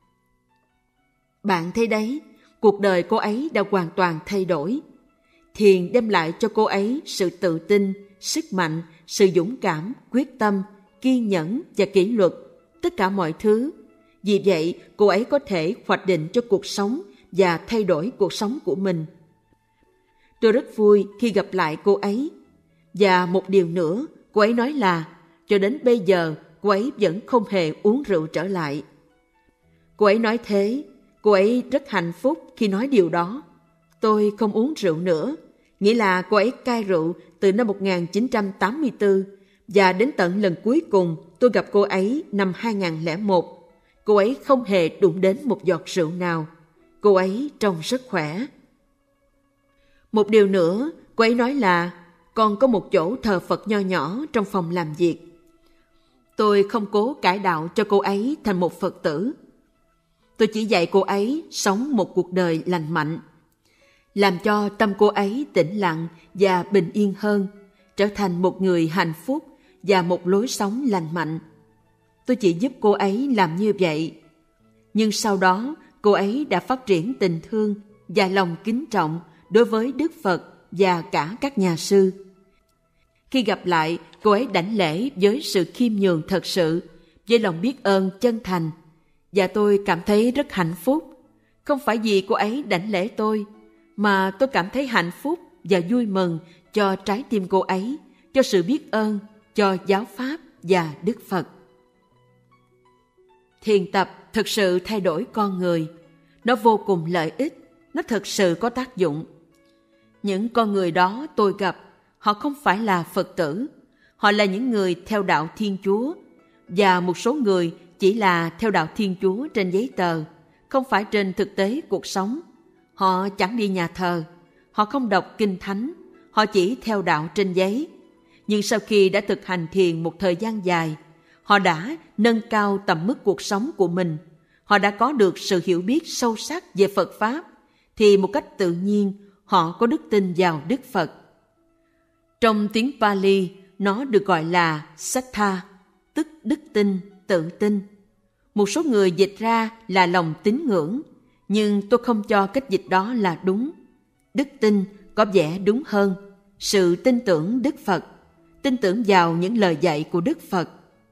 Bạn thấy đấy, cuộc đời cô ấy đã hoàn toàn thay đổi. Thiền đem lại cho cô ấy sự tự tin, sức mạnh, sự dũng cảm, quyết tâm, kiên nhẫn và kỷ luật, tất cả mọi thứ. Vì vậy, cô ấy có thể hoạch định cho cuộc sống và thay đổi cuộc sống của mình. Tôi rất vui khi gặp lại cô ấy. Và một điều nữa, cô ấy nói là cho đến bây giờ cô ấy vẫn không hề uống rượu trở lại. Cô ấy nói thế, cô ấy rất hạnh phúc khi nói điều đó. Tôi không uống rượu nữa, nghĩa là cô ấy cai rượu từ năm 1984 và đến tận lần cuối cùng tôi gặp cô ấy năm 2001. Cô ấy không hề đụng đến một giọt rượu nào. Cô ấy trông rất khỏe. Một điều nữa, cô ấy nói là con có một chỗ thờ Phật nho nhỏ trong phòng làm việc. Tôi không cố cải đạo cho cô ấy thành một Phật tử. Tôi chỉ dạy cô ấy sống một cuộc đời lành mạnh, làm cho tâm cô ấy tĩnh lặng và bình yên hơn, trở thành một người hạnh phúc và một lối sống lành mạnh. Tôi chỉ giúp cô ấy làm như vậy. Nhưng sau đó, cô ấy đã phát triển tình thương và lòng kính trọng đối với Đức Phật và cả các nhà sư. Khi gặp lại, cô ấy đảnh lễ với sự khiêm nhường thật sự, với lòng biết ơn chân thành. Và tôi cảm thấy rất hạnh phúc. Không phải vì cô ấy đảnh lễ tôi, mà tôi cảm thấy hạnh phúc và vui mừng cho trái tim cô ấy, cho sự biết ơn, cho giáo pháp và Đức Phật. Thiền tập thực sự thay đổi con người. Nó vô cùng lợi ích, nó thực sự có tác dụng. Những con người đó tôi gặp, họ không phải là Phật tử. Họ là những người theo đạo Thiên Chúa, và một số người chỉ là theo đạo Thiên Chúa trên giấy tờ, không phải trên thực tế cuộc sống. Họ chẳng đi nhà thờ, họ không đọc kinh thánh, họ chỉ theo đạo trên giấy. Nhưng sau khi đã thực hành thiền một thời gian dài, họ đã nâng cao tầm mức cuộc sống của mình. Họ đã có được sự hiểu biết sâu sắc về Phật Pháp, thì một cách tự nhiên họ có đức tin vào Đức Phật. Trong tiếng Pali, nó được gọi là Sattha, tức đức tin, tự tin. Một số người dịch ra là lòng tín ngưỡng, nhưng tôi không cho cách dịch đó là đúng. Đức tin có vẻ đúng hơn, sự tin tưởng Đức Phật, tin tưởng vào những lời dạy của Đức Phật.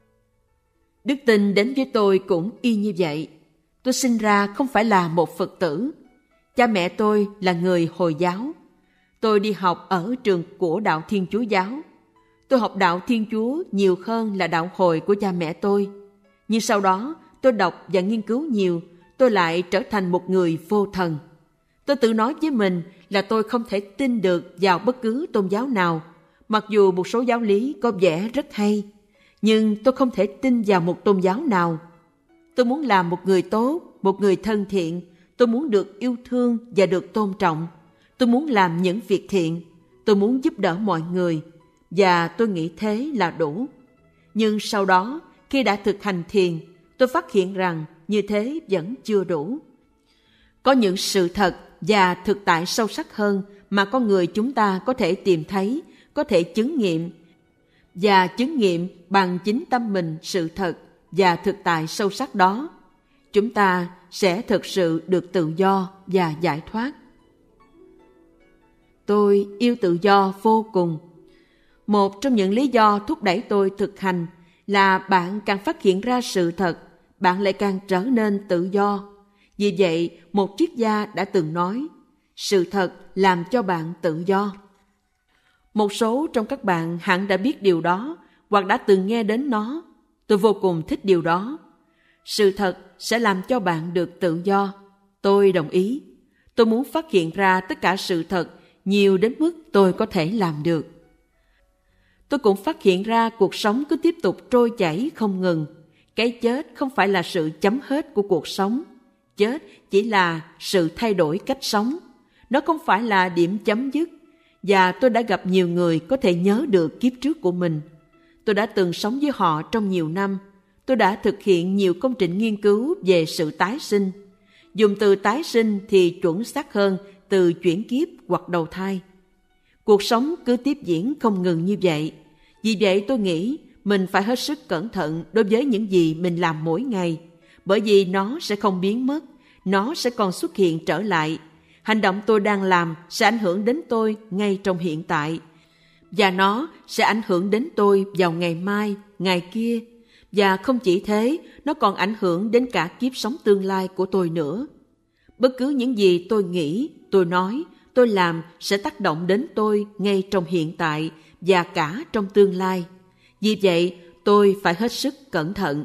Đức tin đến với tôi cũng y như vậy. Tôi sinh ra không phải là một Phật tử. Cha mẹ tôi là người Hồi giáo. Tôi đi học ở trường của đạo Thiên Chúa giáo. Tôi học đạo Thiên Chúa nhiều hơn là đạo Hồi của cha mẹ tôi. Nhưng sau đó tôi đọc và nghiên cứu nhiều, tôi lại trở thành một người vô thần. Tôi tự nói với mình là tôi không thể tin được vào bất cứ tôn giáo nào, mặc dù một số giáo lý có vẻ rất hay. Nhưng tôi không thể tin vào một tôn giáo nào. Tôi muốn làm một người tốt, một người thân thiện. Tôi muốn được yêu thương và được tôn trọng. Tôi muốn làm những việc thiện. Tôi muốn giúp đỡ mọi người. Và tôi nghĩ thế là đủ. Nhưng sau đó, khi đã thực hành thiền, tôi phát hiện rằng như thế vẫn chưa đủ. Có những sự thật và thực tại sâu sắc hơn mà con người chúng ta có thể tìm thấy, có thể chứng nghiệm, và chứng nghiệm bằng chính tâm mình sự thật và thực tại sâu sắc đó. Chúng ta sẽ thực sự được tự do và giải thoát. tôi yêu tự do vô cùng. Một trong những lý do thúc đẩy tôi thực hành là bạn càng phát hiện ra sự thật, bạn lại càng trở nên tự do. Vì vậy, một triết gia đã từng nói, sự thật làm cho bạn tự do. Một số trong các bạn hẳn đã biết điều đó hoặc đã từng nghe đến nó. Tôi vô cùng thích điều đó. Sự thật sẽ làm cho bạn được tự do. Tôi đồng ý. Tôi muốn phát hiện ra tất cả sự thật nhiều đến mức tôi có thể làm được. Tôi cũng phát hiện ra cuộc sống cứ tiếp tục trôi chảy không ngừng. Cái chết không phải là sự chấm hết của cuộc sống. Chết chỉ là sự thay đổi cách sống. Nó không phải là điểm chấm dứt. Và tôi đã gặp nhiều người có thể nhớ được kiếp trước của mình. Tôi đã từng sống với họ trong nhiều năm. Tôi đã thực hiện nhiều công trình nghiên cứu về sự tái sinh. Dùng từ tái sinh thì chuẩn xác hơn từ chuyển kiếp hoặc đầu thai. Cuộc sống cứ tiếp diễn không ngừng như vậy. Vì vậy tôi nghĩ mình phải hết sức cẩn thận đối với những gì mình làm mỗi ngày. Bởi vì nó sẽ không biến mất, nó sẽ còn xuất hiện trở lại. Hành động tôi đang làm sẽ ảnh hưởng đến tôi ngay trong hiện tại. Và nó sẽ ảnh hưởng đến tôi vào ngày mai, ngày kia. Và không chỉ thế, nó còn ảnh hưởng đến cả kiếp sống tương lai của tôi nữa. Bất cứ những gì tôi nghĩ, tôi nói, tôi làm sẽ tác động đến tôi ngay trong hiện tại và cả trong tương lai. Vì vậy, tôi phải hết sức cẩn thận.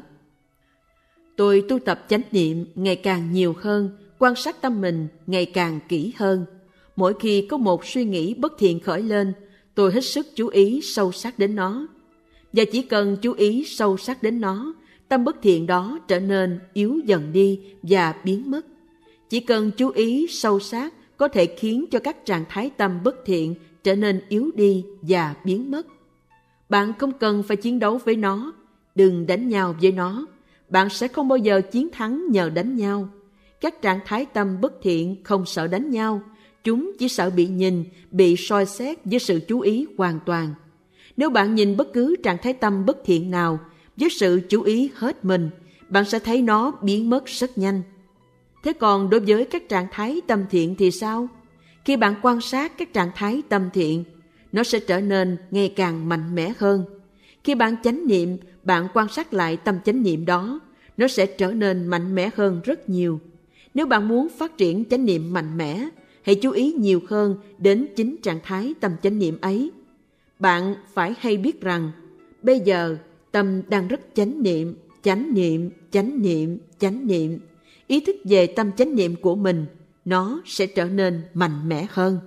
Tôi tu tập chánh niệm ngày càng nhiều hơn, quan sát tâm mình ngày càng kỹ hơn. Mỗi khi có một suy nghĩ bất thiện khởi lên, tôi hết sức chú ý sâu sắc đến nó. Và chỉ cần chú ý sâu sắc đến nó, tâm bất thiện đó trở nên yếu dần đi và biến mất. Chỉ cần chú ý sâu sắc có thể khiến cho các trạng thái tâm bất thiện trở nên yếu đi và biến mất. Bạn không cần phải chiến đấu với nó, đừng đánh nhau với nó. Bạn sẽ không bao giờ chiến thắng nhờ đánh nhau. Các trạng thái tâm bất thiện không sợ đánh nhau, chúng chỉ sợ bị nhìn, bị soi xét với sự chú ý hoàn toàn. Nếu bạn nhìn bất cứ trạng thái tâm bất thiện nào với sự chú ý hết mình, bạn sẽ thấy nó biến mất rất nhanh. Thế còn đối với các trạng thái tâm thiện thì sao? Khi bạn quan sát các trạng thái tâm thiện, nó sẽ trở nên ngày càng mạnh mẽ hơn. Khi bạn chánh niệm, bạn quan sát lại tâm chánh niệm đó, nó sẽ trở nên mạnh mẽ hơn rất nhiều. Nếu bạn muốn phát triển chánh niệm mạnh mẽ, hãy chú ý nhiều hơn đến chính trạng thái tâm chánh niệm ấy. Bạn phải hay biết rằng, bây giờ tâm đang rất chánh niệm, chánh niệm, chánh niệm, chánh niệm. Ý thức về tâm chánh niệm của mình, nó sẽ trở nên mạnh mẽ hơn.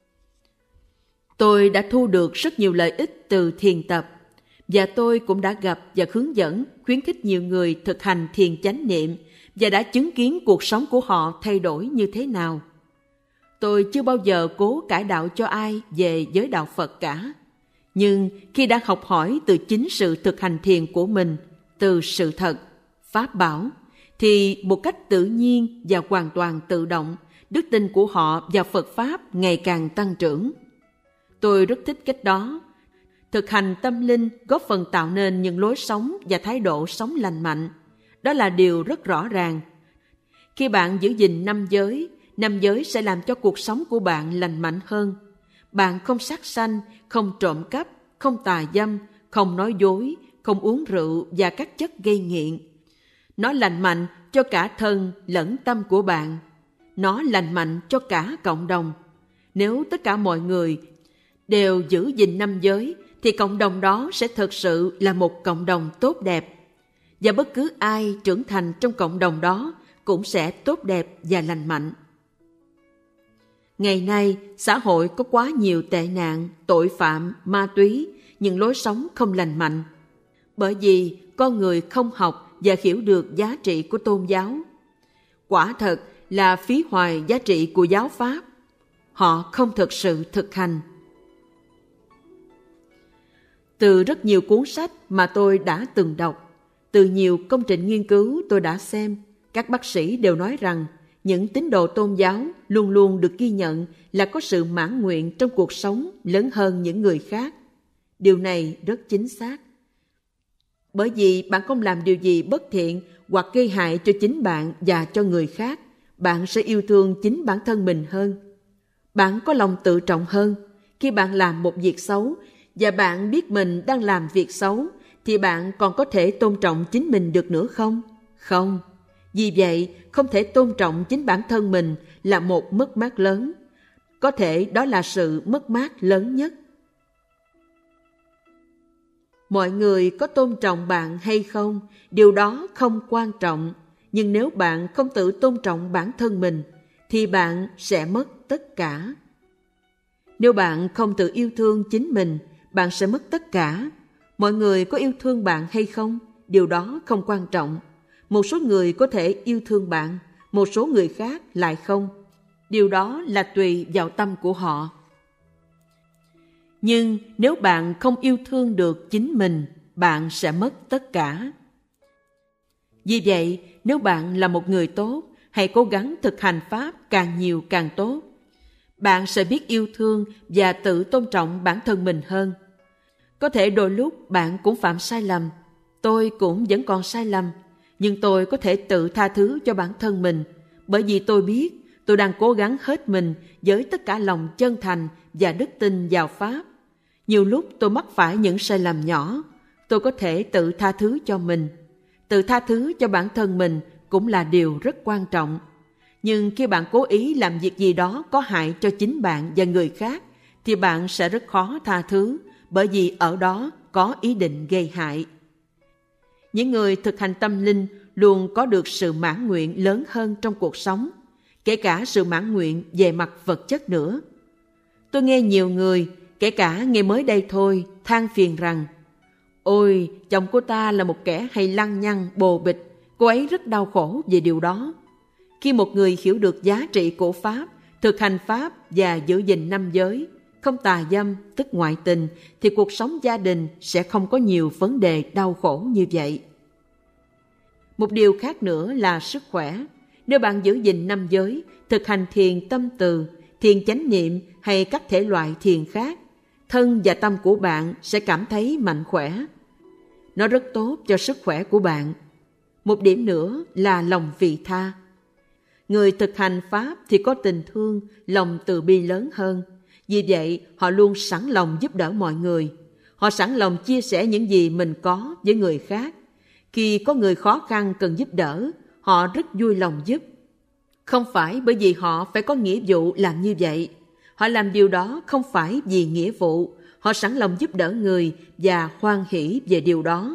Tôi đã thu được rất nhiều lợi ích từ thiền tập, và tôi cũng đã gặp và hướng dẫn, khuyến khích nhiều người thực hành thiền chánh niệm và đã chứng kiến cuộc sống của họ thay đổi như thế nào. Tôi chưa bao giờ cố cải đạo cho ai về giới đạo Phật cả. Nhưng khi đã học hỏi từ chính sự thực hành thiền của mình, từ sự thật, pháp bảo, thì một cách tự nhiên và hoàn toàn tự động, đức tin của họ vào Phật Pháp ngày càng tăng trưởng. Tôi rất thích cách đó. Thực hành tâm linh góp phần tạo nên những lối sống và thái độ sống lành mạnh. Đó là điều rất rõ ràng. Khi bạn giữ gìn năm giới sẽ làm cho cuộc sống của bạn lành mạnh hơn. Bạn không sát sanh, không trộm cắp, không tà dâm, không nói dối, không uống rượu và các chất gây nghiện. Nó lành mạnh cho cả thân lẫn tâm của bạn. Nó lành mạnh cho cả cộng đồng. Nếu tất cả mọi người đều giữ gìn năm giới, thì cộng đồng đó sẽ thực sự là một cộng đồng tốt đẹp. Và bất cứ ai trưởng thành trong cộng đồng đó cũng sẽ tốt đẹp và lành mạnh. Ngày nay, xã hội có quá nhiều tệ nạn, tội phạm, ma túy, những lối sống không lành mạnh. Bởi vì con người không học và hiểu được giá trị của tôn giáo. Quả thật là phí hoài giá trị của giáo pháp. Họ không thực sự thực hành. Từ rất nhiều cuốn sách mà tôi đã từng đọc, từ nhiều công trình nghiên cứu tôi đã xem, các bác sĩ đều nói rằng những tín đồ tôn giáo luôn luôn được ghi nhận là có sự mãn nguyện trong cuộc sống lớn hơn những người khác. Điều này rất chính xác. Bởi vì bạn không làm điều gì bất thiện hoặc gây hại cho chính bạn và cho người khác, bạn sẽ yêu thương chính bản thân mình hơn. Bạn có lòng tự trọng hơn. Khi bạn làm một việc xấu và bạn biết mình đang làm việc xấu, thì bạn còn có thể tôn trọng chính mình được nữa không? Không. Vì vậy, không thể tôn trọng chính bản thân mình là một mất mát lớn. Có thể đó là sự mất mát lớn nhất. Mọi người có tôn trọng bạn hay không, điều đó không quan trọng. Nhưng nếu bạn không tự tôn trọng bản thân mình, thì bạn sẽ mất tất cả. Nếu bạn không tự yêu thương chính mình, bạn sẽ mất tất cả. Mọi người có yêu thương bạn hay không, điều đó không quan trọng. Một số người có thể yêu thương bạn, một số người khác lại không. Điều đó là tùy vào tâm của họ. Nhưng nếu bạn không yêu thương được chính mình, bạn sẽ mất tất cả. Vì vậy, nếu bạn là một người tốt, hãy cố gắng thực hành Pháp càng nhiều càng tốt. Bạn sẽ biết yêu thương và tự tôn trọng bản thân mình hơn. Có thể đôi lúc bạn cũng phạm sai lầm. Tôi cũng vẫn còn sai lầm. Nhưng tôi có thể tự tha thứ cho bản thân mình, bởi vì tôi biết tôi đang cố gắng hết mình với tất cả lòng chân thành và đức tin vào Pháp. Nhiều lúc tôi mắc phải những sai lầm nhỏ. Tôi có thể tự tha thứ cho mình. Tự tha thứ cho bản thân mình cũng là điều rất quan trọng. Nhưng khi bạn cố ý làm việc gì đó có hại cho chính bạn và người khác, thì bạn sẽ rất khó tha thứ, bởi vì ở đó có ý định gây hại. Những người thực hành tâm linh luôn có được sự mãn nguyện lớn hơn trong cuộc sống, kể cả sự mãn nguyện về mặt vật chất nữa. Tôi nghe nhiều người, kể cả ngày mới đây thôi, than phiền rằng: ôi, chồng cô ta là một kẻ hay lăng nhăng, bồ bịch, cô ấy rất đau khổ về điều đó. Khi một người hiểu được giá trị của Pháp, thực hành Pháp và giữ gìn năm giới, không tà dâm, tức ngoại tình, thì cuộc sống gia đình sẽ không có nhiều vấn đề đau khổ như vậy. Một điều khác nữa là sức khỏe. Nếu bạn giữ gìn năm giới, thực hành thiền tâm từ, thiền chánh niệm hay các thể loại thiền khác, thân và tâm của bạn sẽ cảm thấy mạnh khỏe. Nó rất tốt cho sức khỏe của bạn. Một điểm nữa là lòng vị tha. Người thực hành Pháp thì có tình thương, lòng từ bi lớn hơn. Vì vậy, họ luôn sẵn lòng giúp đỡ mọi người. Họ sẵn lòng chia sẻ những gì mình có với người khác. Khi có người khó khăn cần giúp đỡ, họ rất vui lòng giúp. Không phải bởi vì họ phải có nghĩa vụ làm như vậy. Họ làm điều đó không phải vì nghĩa vụ. Họ sẵn lòng giúp đỡ người và hoan hỷ về điều đó.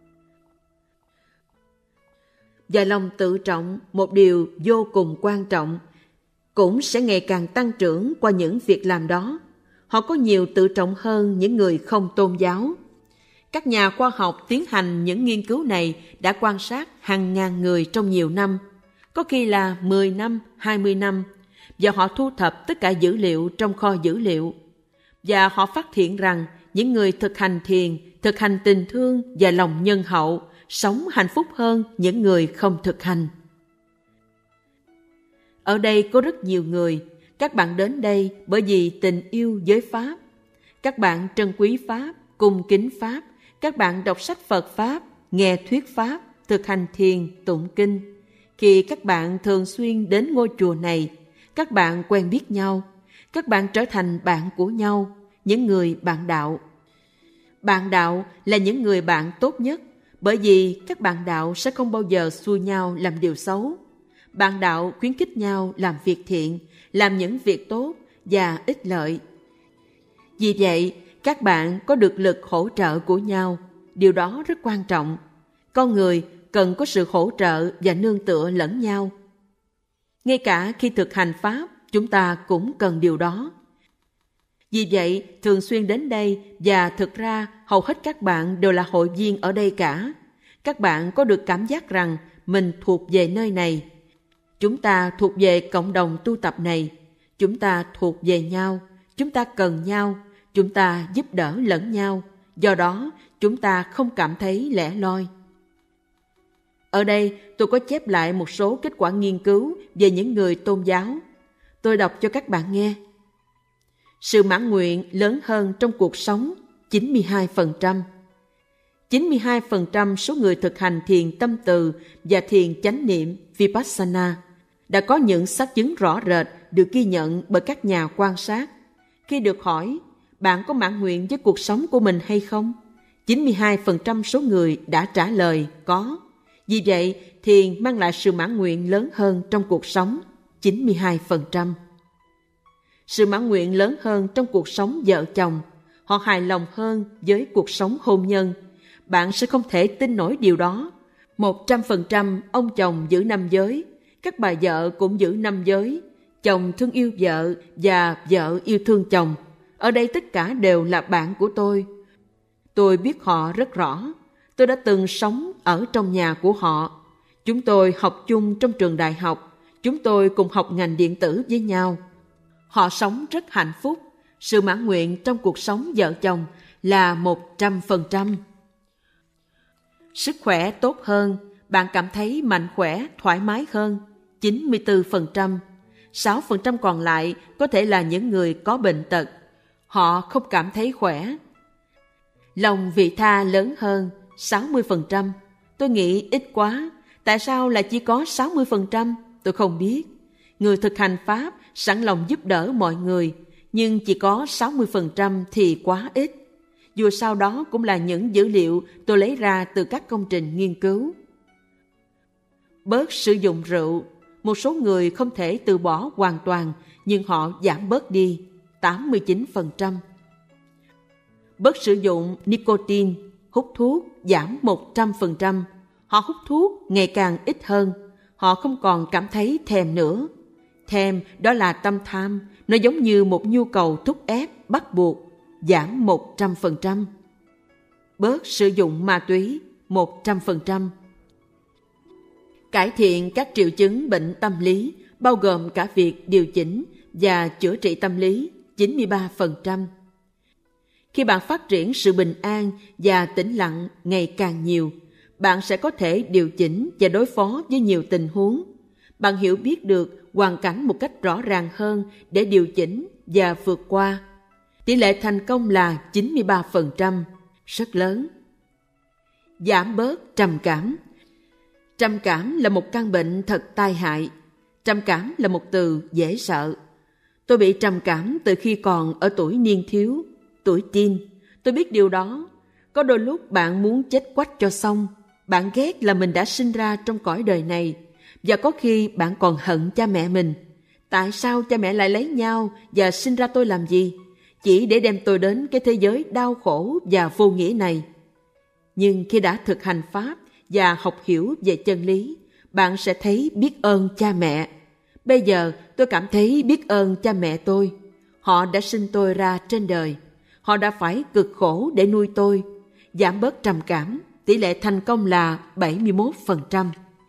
Và lòng tự trọng, một điều vô cùng quan trọng, cũng sẽ ngày càng tăng trưởng qua những việc làm đó. Họ có nhiều tự trọng hơn những người không tôn giáo. Các nhà khoa học tiến hành những nghiên cứu này đã quan sát hàng ngàn người trong nhiều năm, có khi là 10 năm, 20 năm, và họ thu thập tất cả dữ liệu trong kho dữ liệu. Và họ phát hiện rằng những người thực hành thiền, thực hành tình thương và lòng nhân hậu sống hạnh phúc hơn những người không thực hành. Ở đây có rất nhiều người. Các bạn đến đây bởi vì tình yêu với Pháp. Các bạn trân quý Pháp, cung kính Pháp. Các bạn đọc sách Phật Pháp, nghe thuyết Pháp, thực hành thiền, tụng kinh. Khi các bạn thường xuyên đến ngôi chùa này, các bạn quen biết nhau. Các bạn trở thành bạn của nhau, những người bạn đạo. Bạn đạo là những người bạn tốt nhất, bởi vì các bạn đạo sẽ không bao giờ xua nhau làm điều xấu. Bạn đạo khuyến khích nhau làm việc thiện, làm những việc tốt và ích lợi. Vì vậy, các bạn có được lực hỗ trợ của nhau. Điều đó rất quan trọng. Con người cần có sự hỗ trợ và nương tựa lẫn nhau. Ngay cả khi thực hành Pháp, chúng ta cũng cần điều đó. Vì vậy, thường xuyên đến đây, và thực ra hầu hết các bạn đều là hội viên ở đây cả. Các bạn có được cảm giác rằng mình thuộc về nơi này. Chúng ta thuộc về cộng đồng tu tập này. Chúng ta thuộc về nhau. Chúng ta cần nhau. Chúng ta giúp đỡ lẫn nhau. Do đó, chúng ta không cảm thấy lẻ loi. Ở đây, tôi có chép lại một số kết quả nghiên cứu về những người tôn giáo. Tôi đọc cho các bạn nghe. Sự mãn nguyện lớn hơn trong cuộc sống 92%. 92% số người thực hành thiền tâm từ và thiền chánh niệm Vipassana đã có những xác chứng rõ rệt được ghi nhận bởi các nhà quan sát. Khi được hỏi, bạn có mãn nguyện với cuộc sống của mình hay không? 92% số người đã trả lời có. Vì vậy, thiền mang lại sự mãn nguyện lớn hơn trong cuộc sống, 92%. Sự mãn nguyện lớn hơn trong cuộc sống vợ chồng, họ hài lòng hơn với cuộc sống hôn nhân. Bạn sẽ không thể tin nổi điều đó. 100% ông chồng giữ nam giới, các bà vợ cũng giữ nam giới. Chồng thương yêu vợ và vợ yêu thương chồng. Ở đây tất cả đều là bạn của tôi. Tôi biết họ rất rõ. Tôi đã từng sống ở trong nhà của họ. Chúng tôi học chung trong trường đại học. Chúng tôi cùng học ngành điện tử với nhau. Họ sống rất hạnh phúc. Sự mãn nguyện trong cuộc sống vợ chồng là 100%. Sức khỏe tốt hơn, bạn cảm thấy mạnh khỏe, thoải mái hơn, 94%. 6% còn lại có thể là những người có bệnh tật. Họ không cảm thấy khỏe. Lòng vị tha lớn hơn, 60%. Tôi nghĩ ít quá. Tại sao lại chỉ có 60%? Tôi không biết. Người thực hành Pháp sẵn lòng giúp đỡ mọi người, nhưng chỉ có 60% thì quá ít. Dù sao đó cũng là những dữ liệu tôi lấy ra từ các công trình nghiên cứu. Bớt sử dụng rượu. Một số người không thể từ bỏ hoàn toàn, nhưng họ giảm bớt đi, 89%. Bớt sử dụng nicotine, hút thuốc, giảm 100%. Họ hút thuốc ngày càng ít hơn. Họ không còn cảm thấy thèm nữa. Thèm đó là tâm tham, nó giống như một nhu cầu thúc ép, bắt buộc, giảm 100%. Bớt sử dụng ma túy, 100%. Cải thiện các triệu chứng bệnh tâm lý, bao gồm cả việc điều chỉnh và chữa trị tâm lý, 93%. Khi bạn phát triển sự bình an và tĩnh lặng ngày càng nhiều, bạn sẽ có thể điều chỉnh và đối phó với nhiều tình huống. Bạn hiểu biết được hoàn cảnh một cách rõ ràng hơn để điều chỉnh và vượt qua. Tỷ lệ thành công là 93%, rất lớn. Giảm bớt trầm cảm. Trầm cảm là một căn bệnh thật tai hại. Trầm cảm là một từ dễ sợ. Tôi bị trầm cảm từ khi còn ở tuổi niên thiếu, tuổi teen. Tôi biết điều đó. Có đôi lúc bạn muốn chết quách cho xong. Bạn ghét là mình đã sinh ra trong cõi đời này. Và có khi bạn còn hận cha mẹ mình. Tại sao cha mẹ lại lấy nhau và sinh ra tôi làm gì? Chỉ để đem tôi đến cái thế giới đau khổ và vô nghĩa này. Nhưng khi đã thực hành Pháp và học hiểu về chân lý, bạn sẽ thấy biết ơn cha mẹ. Bây giờ tôi cảm thấy biết ơn cha mẹ tôi. Họ đã sinh tôi ra trên đời. Họ đã phải cực khổ để nuôi tôi. Giảm bớt trầm cảm, tỷ lệ thành công là 71%.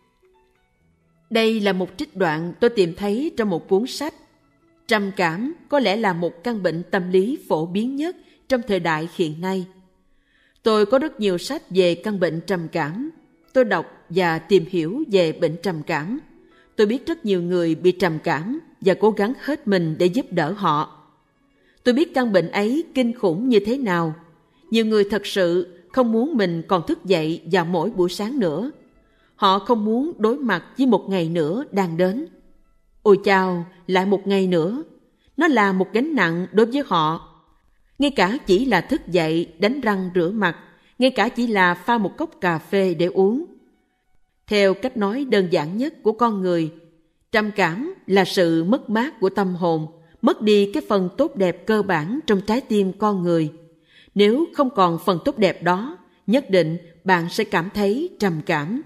Đây là một trích đoạn tôi tìm thấy trong một cuốn sách. Trầm cảm có lẽ là một căn bệnh tâm lý phổ biến nhất trong thời đại hiện nay. Tôi có rất nhiều sách về căn bệnh trầm cảm. Tôi đọc và tìm hiểu về bệnh trầm cảm. Tôi biết rất nhiều người bị trầm cảm và cố gắng hết mình để giúp đỡ họ. Tôi biết căn bệnh ấy kinh khủng như thế nào. Nhiều người thật sự không muốn mình còn thức dậy vào mỗi buổi sáng nữa. Họ không muốn đối mặt với một ngày nữa đang đến. Ôi chao, lại một ngày nữa. Nó là một gánh nặng đối với họ. Ngay cả chỉ là thức dậy, đánh răng rửa mặt, ngay cả chỉ là pha một cốc cà phê để uống. Theo cách nói đơn giản nhất của con người, trầm cảm là sự mất mát của tâm hồn, mất đi cái phần tốt đẹp cơ bản trong trái tim con người. Nếu không còn phần tốt đẹp đó, nhất định bạn sẽ cảm thấy trầm cảm.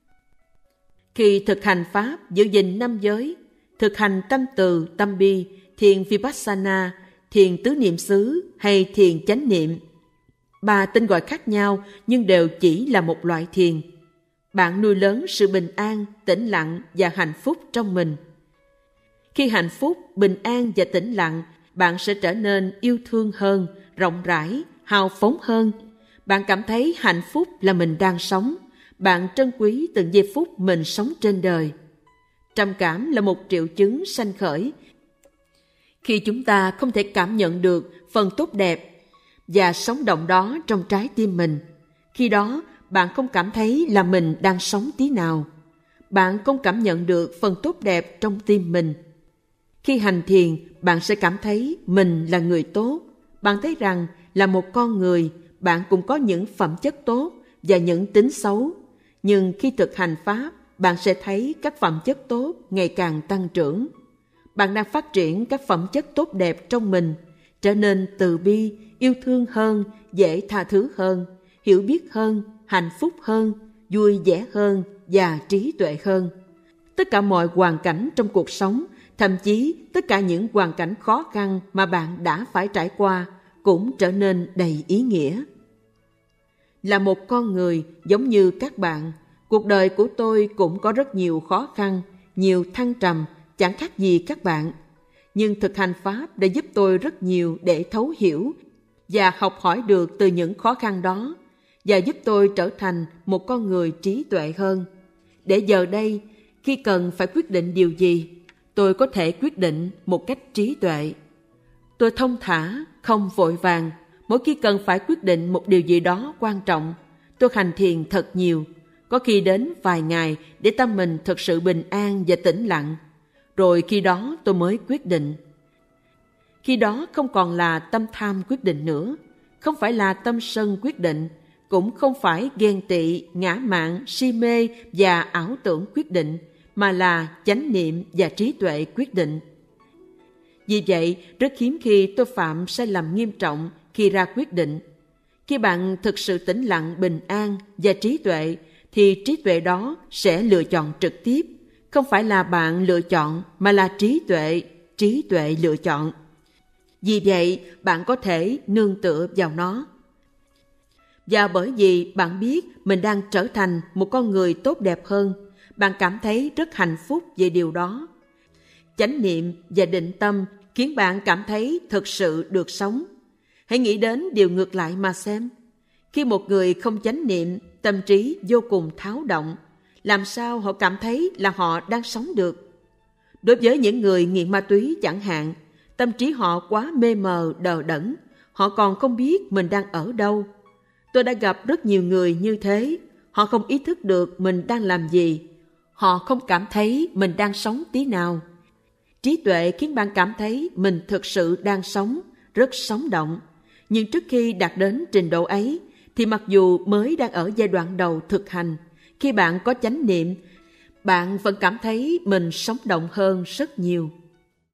Khi thực hành Pháp giữ gìn 5 giới, thực hành tâm từ, tâm bi, thiền Vipassana, thiền tứ niệm xứ hay thiền chánh niệm, 3 tên gọi khác nhau nhưng đều chỉ là một loại thiền. Bạn nuôi lớn sự bình an, tĩnh lặng và hạnh phúc trong mình. Khi hạnh phúc, bình an và tĩnh lặng, bạn sẽ trở nên yêu thương hơn, rộng rãi, hào phóng hơn. Bạn cảm thấy hạnh phúc là mình đang sống. Bạn trân quý từng giây phút mình sống trên đời. Trầm cảm là một triệu chứng sanh khởi khi chúng ta không thể cảm nhận được phần tốt đẹp và sống động đó trong trái tim mình. Khi đó, bạn không cảm thấy là mình đang sống tí nào. Bạn không cảm nhận được phần tốt đẹp trong tim mình. Khi hành thiền, bạn sẽ cảm thấy mình là người tốt. Bạn thấy rằng là một con người, bạn cũng có những phẩm chất tốt và những tính xấu. Nhưng khi thực hành Pháp, bạn sẽ thấy các phẩm chất tốt ngày càng tăng trưởng. Bạn đang phát triển các phẩm chất tốt đẹp trong mình, trở nên từ bi, yêu thương hơn, dễ tha thứ hơn, hiểu biết hơn, hạnh phúc hơn, vui vẻ hơn và trí tuệ hơn. Tất cả mọi hoàn cảnh trong cuộc sống, thậm chí tất cả những hoàn cảnh khó khăn mà bạn đã phải trải qua cũng trở nên đầy ý nghĩa. Là một con người giống như các bạn, cuộc đời của tôi cũng có rất nhiều khó khăn, nhiều thăng trầm, chẳng khác gì các bạn. Nhưng thực hành Pháp đã giúp tôi rất nhiều để thấu hiểu và học hỏi được từ những khó khăn đó, và giúp tôi trở thành một con người trí tuệ hơn. Để giờ đây, khi cần phải quyết định điều gì, tôi có thể quyết định một cách trí tuệ. Tôi thông thả, không vội vàng. Mỗi khi cần phải quyết định một điều gì đó quan trọng, tôi hành thiền thật nhiều, có khi đến vài ngày để tâm mình thật sự bình an và tĩnh lặng. Rồi khi đó tôi mới quyết định. Khi đó không còn là tâm tham quyết định nữa, không phải là tâm sân quyết định, cũng không phải ghen tị, ngã mạn, si mê và ảo tưởng quyết định, mà là chánh niệm và trí tuệ quyết định. Vì vậy, rất hiếm khi tôi phạm sai lầm nghiêm trọng khi ra quyết định. Khi bạn thực sự tĩnh lặng, bình an và trí tuệ, thì trí tuệ đó sẽ lựa chọn trực tiếp. Không phải là bạn lựa chọn, mà là trí tuệ lựa chọn. Vì vậy, bạn có thể nương tựa vào nó. Và bởi vì bạn biết mình đang trở thành một con người tốt đẹp hơn, bạn cảm thấy rất hạnh phúc về điều đó. Chánh niệm và định tâm khiến bạn cảm thấy thực sự được sống. Hãy nghĩ đến điều ngược lại mà xem. Khi một người không chánh niệm, tâm trí vô cùng tháo động, làm sao họ cảm thấy là họ đang sống được? Đối với những người nghiện ma túy chẳng hạn, tâm trí họ quá mê mờ, đờ đẫn, họ còn không biết mình đang ở đâu. Tôi đã gặp rất nhiều người như thế, họ không ý thức được mình đang làm gì, họ không cảm thấy mình đang sống tí nào. Trí tuệ khiến bạn cảm thấy mình thực sự đang sống, rất sống động. Nhưng trước khi đạt đến trình độ ấy, thì mặc dù mới đang ở giai đoạn đầu thực hành, khi bạn có chánh niệm, bạn vẫn cảm thấy mình sống động hơn rất nhiều.